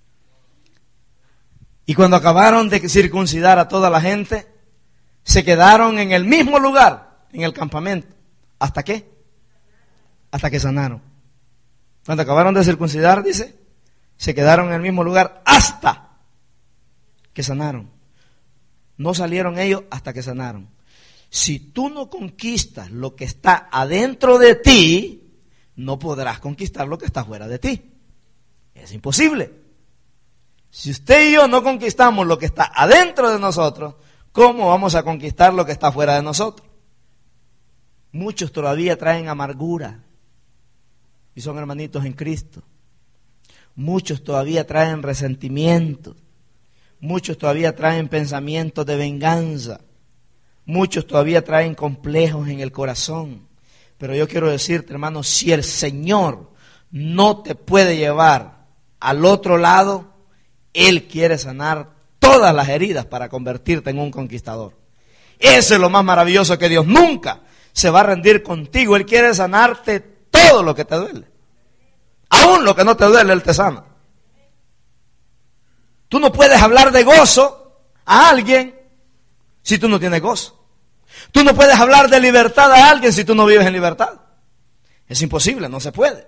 Y cuando acabaron de circuncidar a toda la gente, se quedaron en el mismo lugar, en el campamento. ¿Hasta qué? Hasta que sanaron. Cuando acabaron de circuncidar, dice, se quedaron en el mismo lugar hasta que sanaron. No salieron ellos hasta que sanaron. Si tú no conquistas lo que está adentro de ti, no podrás conquistar lo que está fuera de ti. Es imposible. Si usted y yo no conquistamos lo que está adentro de nosotros, ¿cómo vamos a conquistar lo que está fuera de nosotros? Muchos todavía traen amargura y son hermanitos en Cristo. Muchos todavía traen resentimiento. Muchos todavía traen pensamientos de venganza. Muchos todavía traen complejos en el corazón. Pero yo quiero decirte, hermano, si el Señor no te puede llevar al otro lado, Él quiere sanar todas las heridas para convertirte en un conquistador. Eso es lo más maravilloso, que Dios nunca se va a rendir contigo. Él quiere sanarte todo lo que te duele. Aún lo que no te duele, Él te sana. Tú no puedes hablar de gozo a alguien si tú no tienes gozo. Tú no puedes hablar de libertad a alguien si tú no vives en libertad. Es imposible, no se puede.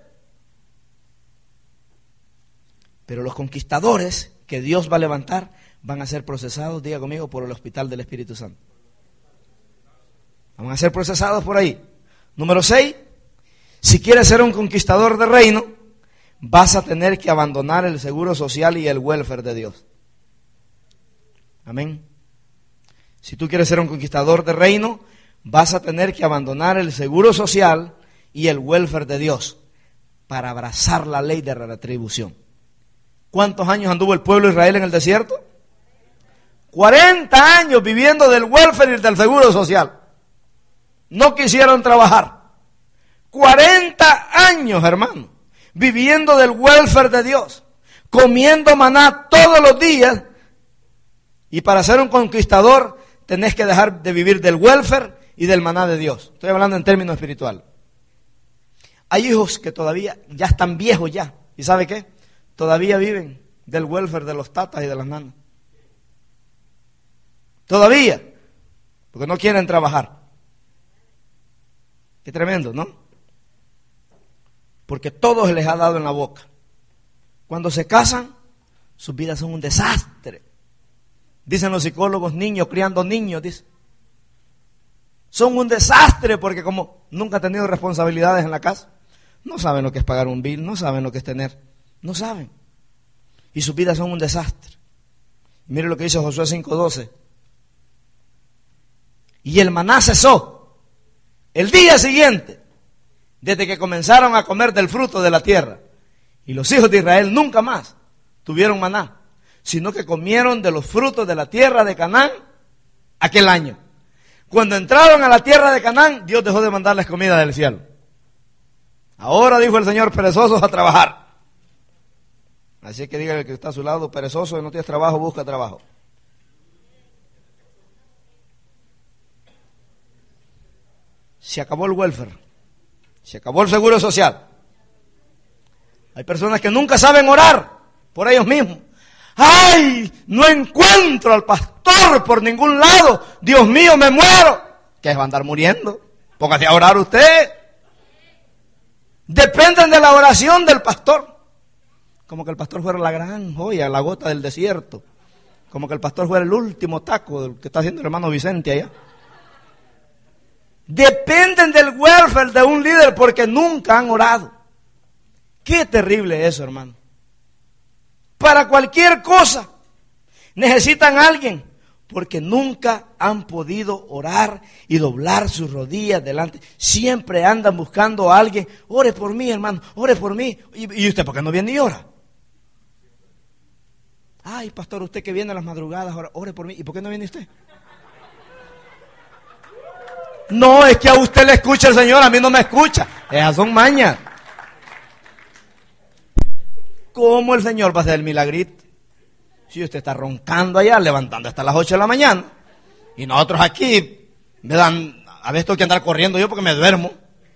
Pero los conquistadores que Dios va a levantar van a ser procesados, diga conmigo, por el hospital del Espíritu Santo. Van a ser procesados por ahí. Número seis, si quieres ser un conquistador de reino, vas a tener que abandonar el seguro social y el welfare de Dios. Amén. Si tú quieres ser un conquistador de reino, vas a tener que abandonar el seguro social y el welfare de Dios para abrazar la ley de retribución. ¿Cuántos años anduvo el pueblo de Israel en el desierto? cuarenta años viviendo del welfare y del seguro social. No quisieron trabajar. cuarenta años, hermano, viviendo del welfare de Dios, comiendo maná todos los días. Y para ser un conquistador tenés que dejar de vivir del welfare y del maná de Dios. Estoy hablando en términos espirituales. Hay hijos que todavía ya están viejos ya. ¿Y sabe qué? Todavía viven del welfare de los tatas y de las nanas. Todavía. Porque no quieren trabajar. Qué tremendo, ¿no? Porque todo se les ha dado en la boca. Cuando se casan, sus vidas son un desastre. Dicen los psicólogos, niños criando niños, dicen. Son un desastre porque como nunca han tenido responsabilidades en la casa, no saben lo que es pagar un bill, no saben lo que es tener, no saben. Y sus vidas son un desastre. Mire lo que dice Josué cinco doce. Y el maná cesó el día siguiente, desde que comenzaron a comer del fruto de la tierra. Y los hijos de Israel nunca más tuvieron maná, sino que comieron de los frutos de la tierra de Canaán aquel año. Cuando entraron a la tierra de Canaán, Dios dejó de mandarles comida del cielo. Ahora, dijo el Señor, perezosos a trabajar. Así que dígale que está a su lado, perezoso, no tienes trabajo, busca trabajo. Se acabó el welfare, se acabó el seguro social. Hay personas que nunca saben orar por ellos mismos. ¡Ay! No encuentro al pastor por ningún lado. Dios mío, me muero. ¿Qué va a andar muriendo? Póngase a orar usted. Dependen de la oración del pastor. Como que el pastor fuera la gran joya, la gota del desierto. Como que el pastor fuera el último taco del que está haciendo el hermano Vicente allá. Dependen del welfare de un líder porque nunca han orado. Qué terrible eso, hermano. Para cualquier cosa necesitan a alguien porque nunca han podido orar y doblar sus rodillas delante. Siempre andan buscando a alguien. Ore por mí, hermano, ore por mí. ¿Y, y usted por qué no viene y ora? Ay, pastor, usted que viene a las madrugadas, ore por mí. ¿Y por qué no viene usted? No, es que a usted le escucha el Señor, a mí no me escucha. Esas son mañas. ¿Cómo el Señor va a hacer el milagrito? Si usted está roncando allá, levantando hasta las ocho de la mañana, y nosotros aquí, me dan, a veces tengo que andar corriendo yo porque me duermo.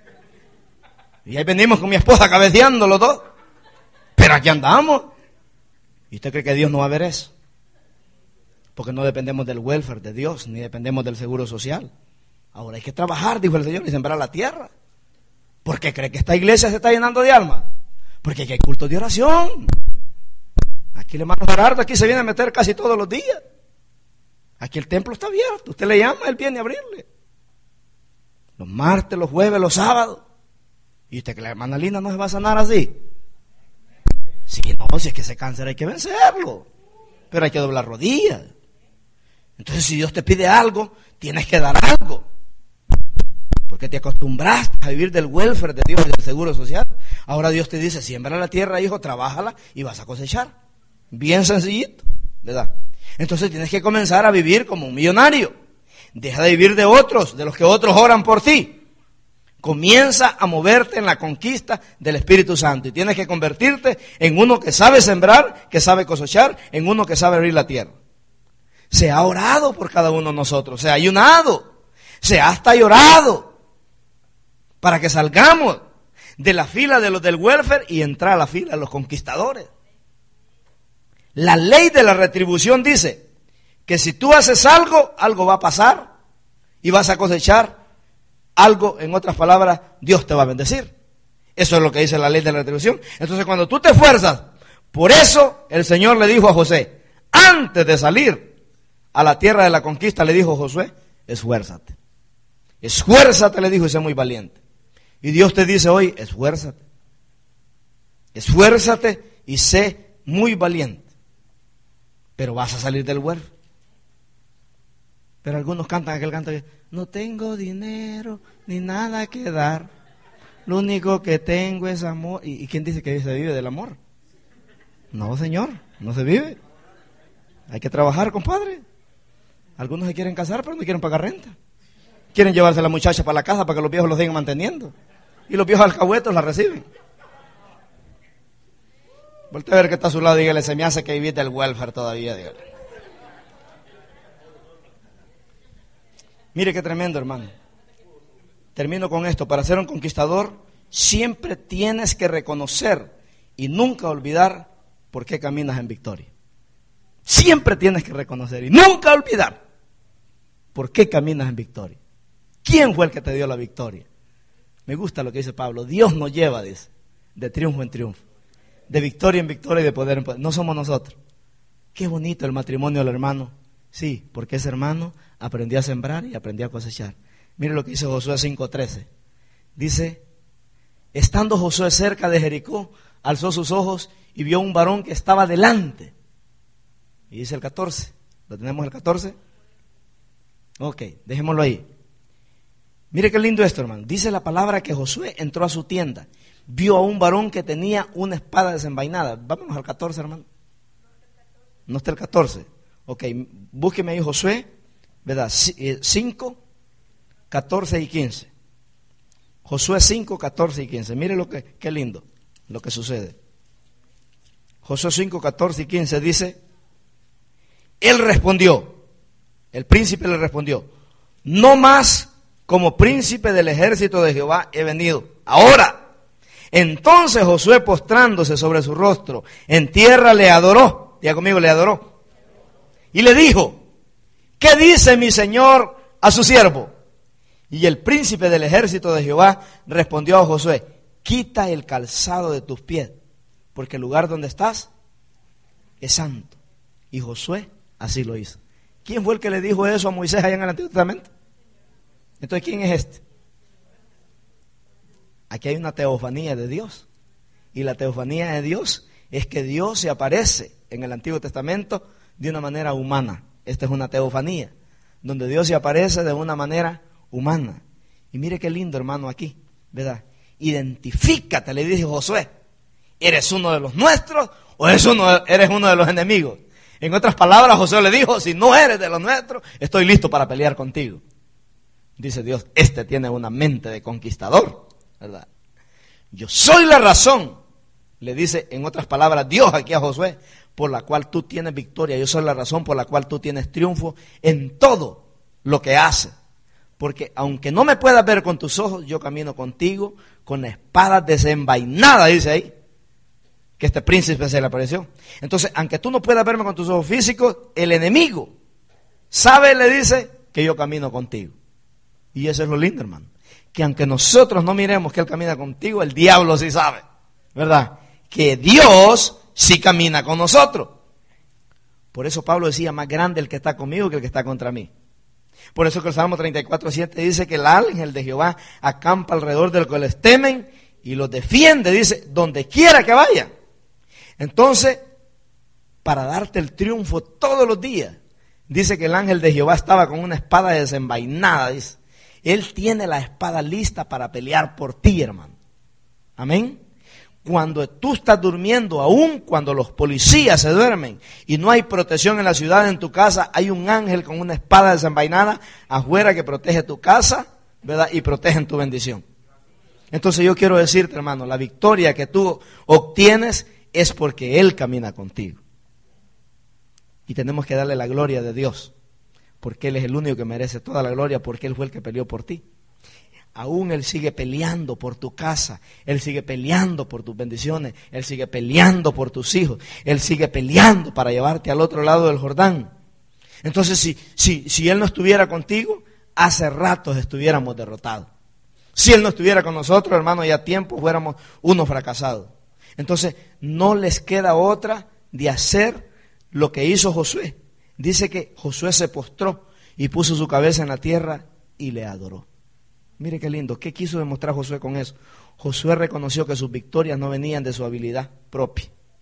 Y ahí venimos con mi esposa cabeceando los dos. Pero aquí andamos. ¿Y usted cree que Dios no va a ver eso? Porque no dependemos del welfare de Dios, ni dependemos del seguro social. Ahora hay que trabajar, dijo el Señor, y sembrar la tierra. ¿Por qué cree que esta iglesia se está llenando de almas? Porque aquí hay cultos de oración. Aquí el hermano Gerardo aquí se viene a meter casi todos los días. Aquí el templo está abierto. Usted le llama, él viene a abrirle. Los martes, los jueves, los sábados. ¿Y usted que la hermana Lina no se va a sanar así? Sí, no, si es que ese cáncer hay que vencerlo. Pero hay que doblar rodillas. Entonces si Dios te pide algo, tienes que dar algo. Porque te acostumbraste a vivir del welfare de Dios y del seguro social. Ahora Dios te dice, siembra la tierra, hijo, trabájala y vas a cosechar. Bien sencillito, ¿verdad? Entonces tienes que comenzar a vivir como un millonario. Deja de vivir de otros, de los que otros oran por ti. Comienza a moverte en la conquista del Espíritu Santo. Y tienes que convertirte en uno que sabe sembrar, que sabe cosechar, en uno que sabe abrir la tierra. Se ha orado por cada uno de nosotros, se ha ayunado, se ha hasta llorado para que salgamos de la fila de los del welfare y entrar a la fila de los conquistadores. La ley de la retribución dice que si tú haces algo, algo va a pasar y vas a cosechar algo. En otras palabras, Dios te va a bendecir. Eso es lo que dice la ley de la retribución. Entonces, cuando tú te esfuerzas, por eso el Señor le dijo a José, antes de salir a la tierra de la conquista, le dijo a Josué, esfuérzate. Esfuérzate, le dijo, y sé muy valiente. Y Dios te dice hoy, esfuérzate. Esfuérzate y sé muy valiente. Pero vas a salir del huerfano. Pero algunos cantan aquel canto que no tengo dinero ni nada que dar. Lo único que tengo es amor. ¿Y, y quién dice que se vive del amor? No, señor, no se vive. Hay que trabajar, compadre. Algunos se quieren casar, pero no quieren pagar renta. Quieren llevarse a la muchacha para la casa para que los viejos los sigan manteniendo. Y los viejos alcahuetos la reciben. Voltea a ver que está a su lado, dígale, se me hace que vivís del welfare todavía, dígale. Mire qué tremendo, hermano. Termino con esto. Para ser un conquistador, siempre tienes que reconocer y nunca olvidar por qué caminas en victoria. Siempre tienes que reconocer y nunca olvidar por qué caminas en victoria. ¿Quién fue el que te dio la victoria? Me gusta lo que dice Pablo. Dios nos lleva, dice, de triunfo en triunfo, de victoria en victoria y de poder en poder. No somos nosotros. Qué bonito el matrimonio del hermano. Sí, porque ese hermano aprendió a sembrar y aprendió a cosechar. Mire lo que dice Josué cinco trece. Dice, estando Josué cerca de Jericó, alzó sus ojos y vio un varón que estaba delante. Y dice el catorce. ¿Lo tenemos el catorce? Ok, dejémoslo ahí. Mire qué lindo esto, hermano. Dice la palabra que Josué entró a su tienda. Vio a un varón que tenía una espada desenvainada. Vámonos al catorce, hermano. No está el catorce. Ok, búsqueme ahí Josué, ¿verdad? cinco, catorce y quince. Josué cinco, catorce y quince. Mire lo que, qué lindo lo que sucede. Josué cinco, catorce y quince dice, él respondió, el príncipe le respondió, no más como príncipe del ejército de Jehová he venido, ahora. Entonces Josué, postrándose sobre su rostro en tierra, le adoró. Diga conmigo, le adoró. Y le dijo, ¿qué dice mi señor a su siervo? Y el príncipe del ejército de Jehová respondió a Josué, quita el calzado de tus pies, porque el lugar donde estás es santo. Y Josué así lo hizo. ¿Quién fue el que le dijo eso a Moisés allá en el Antiguo Testamento? Entonces, ¿quién es este? Aquí hay una teofanía de Dios. Y la teofanía de Dios es que Dios se aparece en el Antiguo Testamento de una manera humana. Esta es una teofanía, donde Dios se aparece de una manera humana. Y mire qué lindo, hermano, aquí, ¿verdad? Identifícate, le dice Josué. ¿Eres uno de los nuestros o eres uno, eres uno de los enemigos? En otras palabras, Josué le dijo, si no eres de los nuestros, estoy listo para pelear contigo. Dice Dios, este tiene una mente de conquistador, ¿verdad? Yo soy la razón, le dice en otras palabras Dios aquí a Josué, por la cual tú tienes victoria. Yo soy la razón por la cual tú tienes triunfo en todo lo que haces. Porque aunque no me puedas ver con tus ojos, yo camino contigo con la espada desenvainada, dice ahí, que este príncipe se le apareció. Entonces, aunque tú no puedas verme con tus ojos físicos, el enemigo sabe, le dice, que yo camino contigo. Y eso es lo lindo, hermano. Que aunque nosotros no miremos que Él camina contigo, el diablo sí sabe, ¿verdad? Que Dios sí camina con nosotros. Por eso Pablo decía, más grande el que está conmigo que el que está contra mí. Por eso que el Salmo treinta y cuatro, siete dice que el ángel de Jehová acampa alrededor de los que les temen y los defiende, dice, donde quiera que vaya. Entonces, para darte el triunfo todos los días, dice que el ángel de Jehová estaba con una espada desenvainada, dice. Él tiene la espada lista para pelear por ti, hermano. Amén. Cuando tú estás durmiendo, aún cuando los policías se duermen y no hay protección en la ciudad, en tu casa, hay un ángel con una espada desenvainada afuera que protege tu casa, ¿verdad? Y protege tu bendición. Entonces yo quiero decirte, hermano, la victoria que tú obtienes es porque Él camina contigo. Y tenemos que darle la gloria de Dios, porque Él es el único que merece toda la gloria, porque Él fue el que peleó por ti. Aún Él sigue peleando por tu casa, Él sigue peleando por tus bendiciones, Él sigue peleando por tus hijos, Él sigue peleando para llevarte al otro lado del Jordán. Entonces, si, si, si Él no estuviera contigo, hace ratos estuviéramos derrotados. Si Él no estuviera con nosotros, hermano, ya a tiempo fuéramos unos fracasados. Entonces, no les queda otra de hacer lo que hizo Josué. Dice que Josué se postró y puso su cabeza en la tierra y le adoró. Mire qué lindo. ¿Qué quiso demostrar Josué con eso? Josué reconoció que sus victorias no venían de su habilidad propia.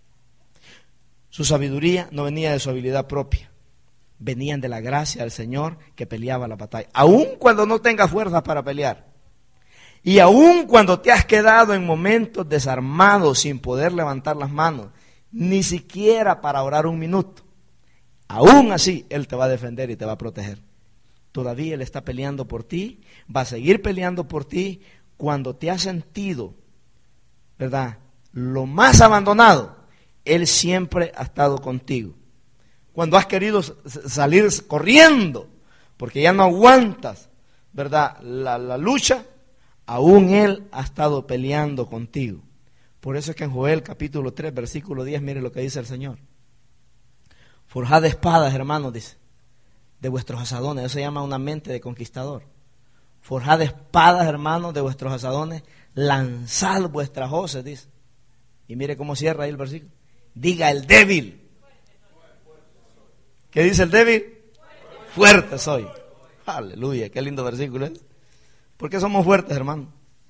Su sabiduría no venía de su habilidad propia. Venían de la gracia del Señor que peleaba la batalla. Aun cuando no tengas fuerzas para pelear. Y aun cuando te has quedado en momentos desarmados sin poder levantar las manos, ni siquiera para orar un minuto, aún así Él te va a defender y te va a proteger. Todavía Él está peleando por ti, va a seguir peleando por ti cuando te has sentido, ¿verdad?, lo más abandonado. Él siempre ha estado contigo. Cuando has querido salir corriendo porque ya no aguantas, ¿verdad?, la, la lucha, aún Él ha estado peleando contigo. Por eso es que en Joel capítulo tres, versículo diez, mire lo que dice el Señor. Forjad espadas, hermanos, dice, de vuestros asadones. Eso se llama una mente de conquistador. Forjad espadas, hermanos, de vuestros asadones. Lanzad vuestras hoces, dice. Y mire cómo cierra ahí el versículo. Diga el débil. ¿Qué dice el débil? Fuerte soy. Aleluya, qué lindo versículo es. ¿Por qué somos fuertes, hermano?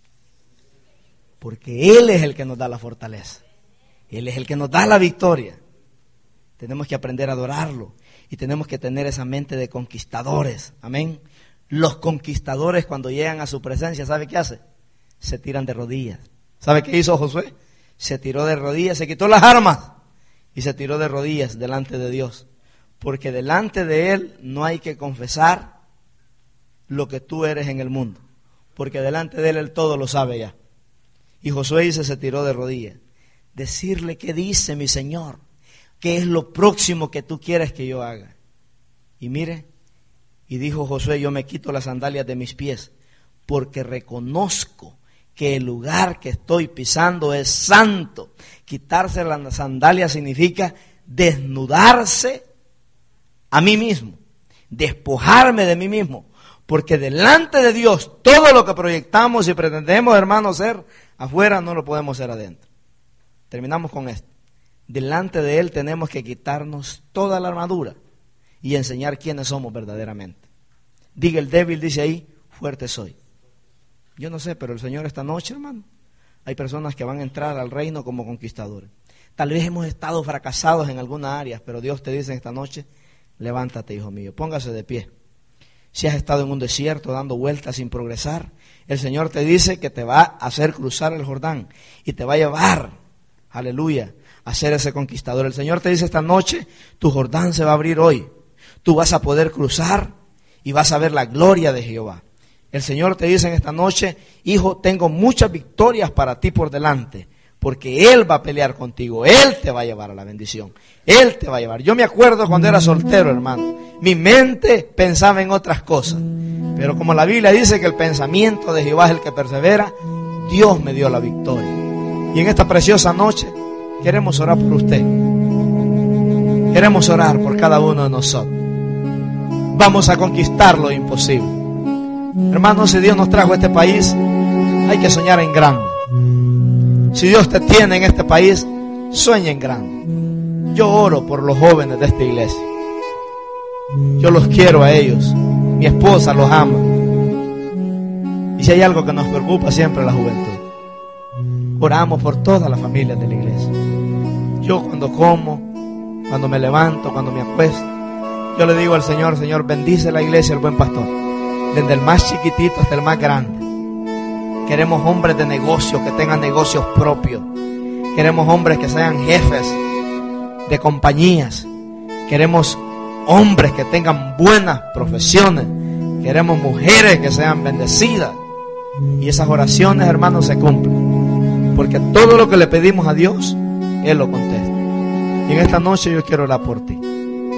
Porque Él es el que nos da la fortaleza. Él es el que nos da la victoria. Tenemos que aprender a adorarlo. Y tenemos que tener esa mente de conquistadores. Amén. Los conquistadores, cuando llegan a su presencia, ¿sabe qué hace? Se tiran de rodillas. ¿Sabe qué hizo Josué? Se tiró de rodillas, se quitó las armas y se tiró de rodillas delante de Dios. Porque delante de Él no hay que confesar lo que tú eres en el mundo. porque delante de él él todo lo sabe ya. Y Josué dice, se tiró de rodillas. Decirle, ¿qué dice mi Señor? ¿Qué es lo próximo que tú quieres que yo haga? Y mire, y dijo Josué, yo me quito las sandalias de mis pies, porque reconozco que el lugar que estoy pisando es santo. Quitarse las sandalias significa desnudarse a mí mismo, despojarme de mí mismo, porque delante de Dios todo lo que proyectamos y pretendemos, hermanos, ser afuera no lo podemos ser adentro. Terminamos con esto. Delante de Él tenemos que quitarnos toda la armadura y enseñar quiénes somos verdaderamente. Diga el débil, dice ahí, fuerte soy. Yo no sé, pero el Señor esta noche, hermano, hay personas que van a entrar al reino como conquistadores. Tal vez hemos estado fracasados en alguna área, pero Dios te dice esta noche, levántate, hijo mío, póngase de pie. Si has estado en un desierto dando vueltas sin progresar, el Señor te dice que te va a hacer cruzar el Jordán y te va a llevar, aleluya, a ser ese conquistador. El Señor te dice esta noche, tu Jordán se va a abrir hoy. Tú vas a poder cruzar y vas a ver la gloria de Jehová. El Señor te dice en esta noche, hijo, tengo muchas victorias para ti por delante, porque Él va a pelear contigo, Él te va a llevar a la bendición, Él te va a llevar. Yo me acuerdo cuando era soltero, hermano, mi mente pensaba en otras cosas, pero como la Biblia dice que el pensamiento de Jehová es el que persevera, Dios me dio la victoria. Y en esta preciosa noche queremos orar por usted, queremos orar por cada uno de nosotros. Vamos a conquistar lo imposible. Hermanos, si Dios nos trajo a este país, hay que soñar en grande. Si Dios te tiene en este país, sueña en grande. Yo oro por los jóvenes de esta iglesia. Yo los quiero a ellos. Mi esposa los ama. Y si hay algo que nos preocupa siempre, la juventud. Oramos por todas las familias de la iglesia. Yo cuando como, cuando me levanto, cuando me acuesto, yo le digo al Señor, Señor, bendice la iglesia, el buen pastor. Desde el más chiquitito hasta el más grande. Queremos hombres de negocios que tengan negocios propios. Queremos hombres que sean jefes de compañías. Queremos hombres que tengan buenas profesiones. Queremos mujeres que sean bendecidas. Y esas oraciones, hermanos, se cumplen. Porque todo lo que le pedimos a Dios, Él lo contesta. Y en esta noche yo quiero orar por ti.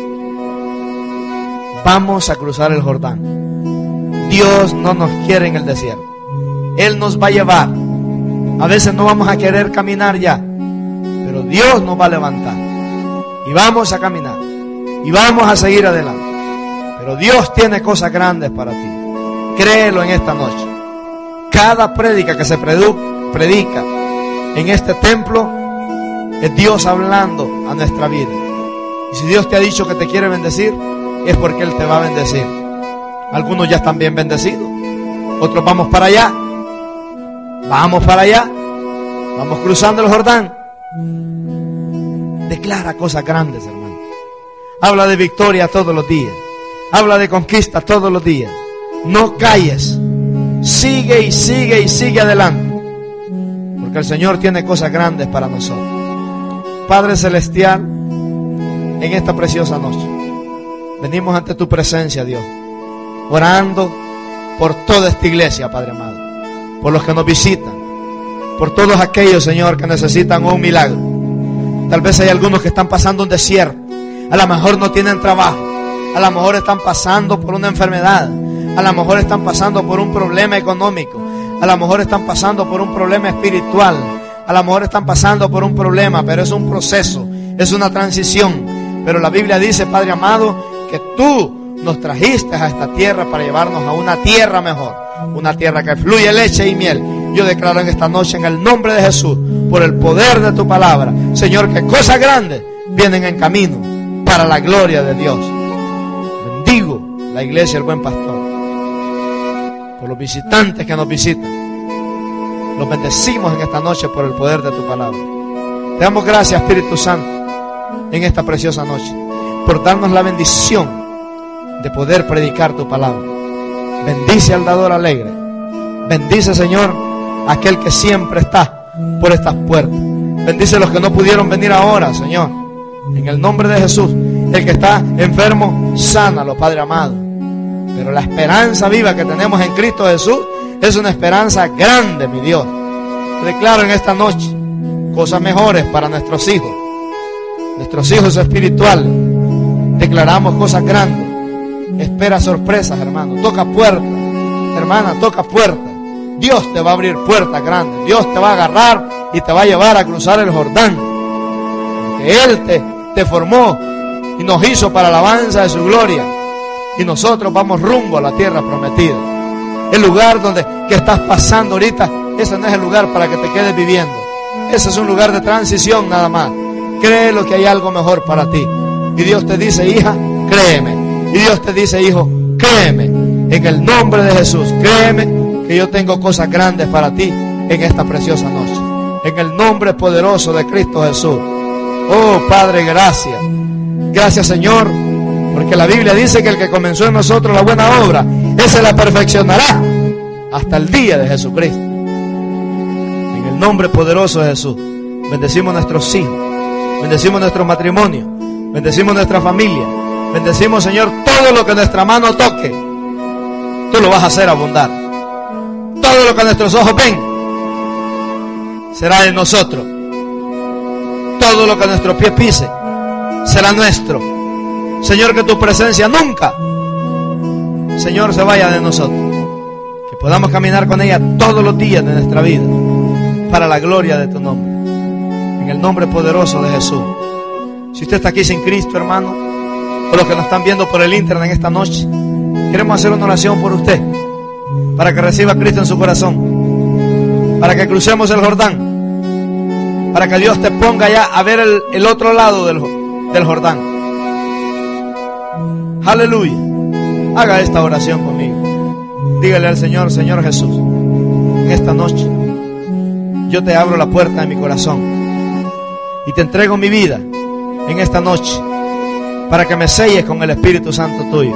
Vamos a cruzar el Jordán. Dios no nos quiere en el desierto. Él nos va a llevar. A veces no vamos a querer caminar ya, pero Dios nos va a levantar. Y vamos a caminar. Y vamos a seguir adelante. Pero Dios tiene cosas grandes para ti. Créelo en esta noche. Cada prédica que se predica en este templo es Dios hablando a nuestra vida. Y si Dios te ha dicho que te quiere bendecir, es porque Él te va a bendecir. Algunos ya están bien bendecidos. Otros vamos para allá. Vamos para allá. Vamos cruzando el Jordán. Declara cosas grandes, hermano. Habla de victoria todos los días. Habla de conquista todos los días. No calles. Sigue y sigue y sigue adelante. Porque el Señor tiene cosas grandes para nosotros. Padre Celestial, en esta preciosa noche, venimos ante tu presencia, Dios, orando por toda esta iglesia, Padre amado, por los que nos visitan, por todos aquellos, Señor, que necesitan un milagro. Tal vez hay algunos que están pasando un desierto, a lo mejor no tienen trabajo, a lo mejor están pasando por una enfermedad, a lo mejor están pasando por un problema económico, a lo mejor están pasando por un problema espiritual, a lo mejor están pasando por un problema, pero es un proceso, es una transición. Pero la Biblia dice, Padre amado, que tú nos trajiste a esta tierra para llevarnos a una tierra mejor, una tierra que fluye leche y miel. Yo declaro en esta noche, en el nombre de Jesús, por el poder de tu palabra, Señor, que cosas grandes vienen en camino para la gloria de Dios. Bendigo la iglesia, el buen pastor, por los visitantes que nos visitan. Los bendecimos en esta noche por el poder de tu palabra. Te damos gracias, Espíritu Santo, en esta preciosa noche, por darnos la bendición de poder predicar tu palabra. Bendice al dador alegre. Bendice, Señor, a aquel que siempre está por estas puertas. Bendice a los que no pudieron venir ahora, Señor. En el nombre de Jesús. El que está enfermo, sánalo, Padre amado. Pero la esperanza viva que tenemos en Cristo Jesús es una esperanza grande, mi Dios. Declaro en esta noche cosas mejores para nuestros hijos, nuestros hijos espirituales. Declaramos cosas grandes. Espera sorpresas, hermano. Toca puertas, hermana, toca puertas. Dios te va a abrir puertas grandes. Dios te va a agarrar y te va a llevar a cruzar el Jordán. Porque Él te, te formó y nos hizo para la alabanza de su gloria. Y nosotros vamos rumbo a la tierra prometida. El lugar donde que estás pasando ahorita, ese no es el lugar para que te quedes viviendo. Ese es un lugar de transición nada más. Créelo que hay algo mejor para ti. Y Dios te dice, hija, créeme. Y Dios te dice, hijo, créeme. En el nombre de Jesús, créeme que yo tengo cosas grandes para ti en esta preciosa noche. En el nombre poderoso de Cristo Jesús. Oh, Padre, gracias. Gracias, Señor, porque la Biblia dice que el que comenzó en nosotros la buena obra, ese la perfeccionará hasta el día de Jesucristo. En el nombre poderoso de Jesús, bendecimos nuestros hijos, bendecimos nuestro matrimonio, bendecimos nuestra familia, bendecimos, Señor, todo lo que nuestra mano toque, tú lo vas a hacer abundar. Todo lo que nuestros ojos ven será de nosotros. Todo lo que nuestro pie pise será nuestro. Señor, que tu presencia nunca, Señor, se vaya de nosotros. Que podamos caminar con ella todos los días de nuestra vida para la gloria de tu nombre. En el nombre poderoso de Jesús. Si usted está aquí sin Cristo, hermano, o los que nos están viendo por el internet en esta noche, queremos hacer una oración por usted, para que reciba a Cristo en su corazón, para que crucemos el Jordán, para que Dios te ponga ya a ver el, el otro lado del, del Jordán. Aleluya. Haga esta oración conmigo. Dígale al Señor, Señor Jesús, en esta noche yo te abro la puerta de mi corazón y te entrego mi vida en esta noche para que me selles con el Espíritu Santo tuyo.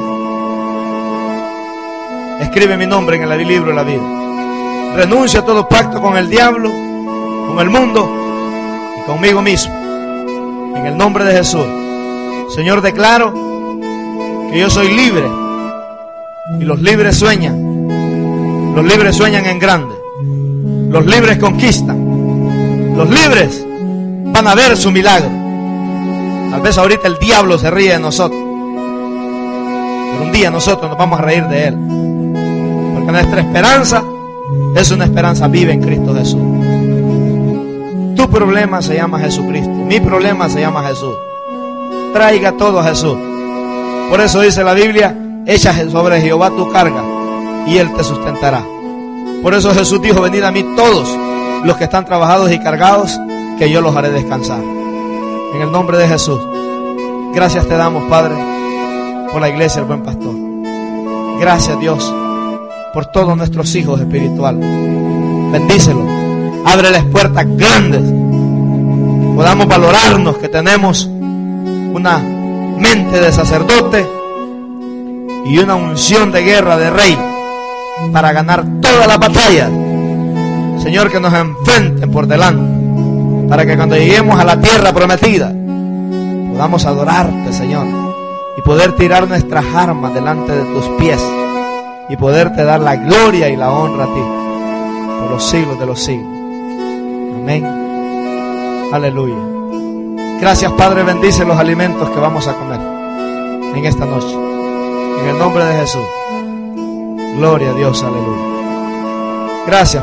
Escribe mi nombre en el libro de la vida. Renuncio a todo pacto con el diablo, con el mundo y conmigo mismo. En el nombre de Jesús. Señor, declaro que yo soy libre. Y los libres sueñan. Los libres sueñan en grande. Los libres conquistan. Los libres van a ver su milagro. Tal vez ahorita el diablo se ríe de nosotros, pero un día nosotros nos vamos a reír de él. Porque nuestra esperanza es una esperanza viva en Cristo Jesús. Tu problema se llama Jesucristo. Mi problema se llama Jesús. Traiga todo a Jesús. Por eso dice la Biblia, echa sobre Jehová tu carga y Él te sustentará. Por eso Jesús dijo, venid a mí todos los que están trabajados y cargados, que yo los haré descansar. En el nombre de Jesús. Gracias te damos, Padre, por la iglesia, el buen pastor. Gracias, Dios, por todos nuestros hijos espirituales. Bendícelos. Ábreles puertas grandes. Podamos valorarnos que tenemos una mente de sacerdote y una unción de guerra de rey para ganar todas las batallas. Señor, que nos enfrenten por delante, para que cuando lleguemos a la tierra prometida podamos adorarte, Señor, y poder tirar nuestras armas delante de tus pies y poderte dar la gloria y la honra a ti por los siglos de los siglos. Amén. Aleluya. Gracias, Padre, bendice los alimentos que vamos a comer en esta noche. En el nombre de Jesús. Gloria a Dios, aleluya. Gracias.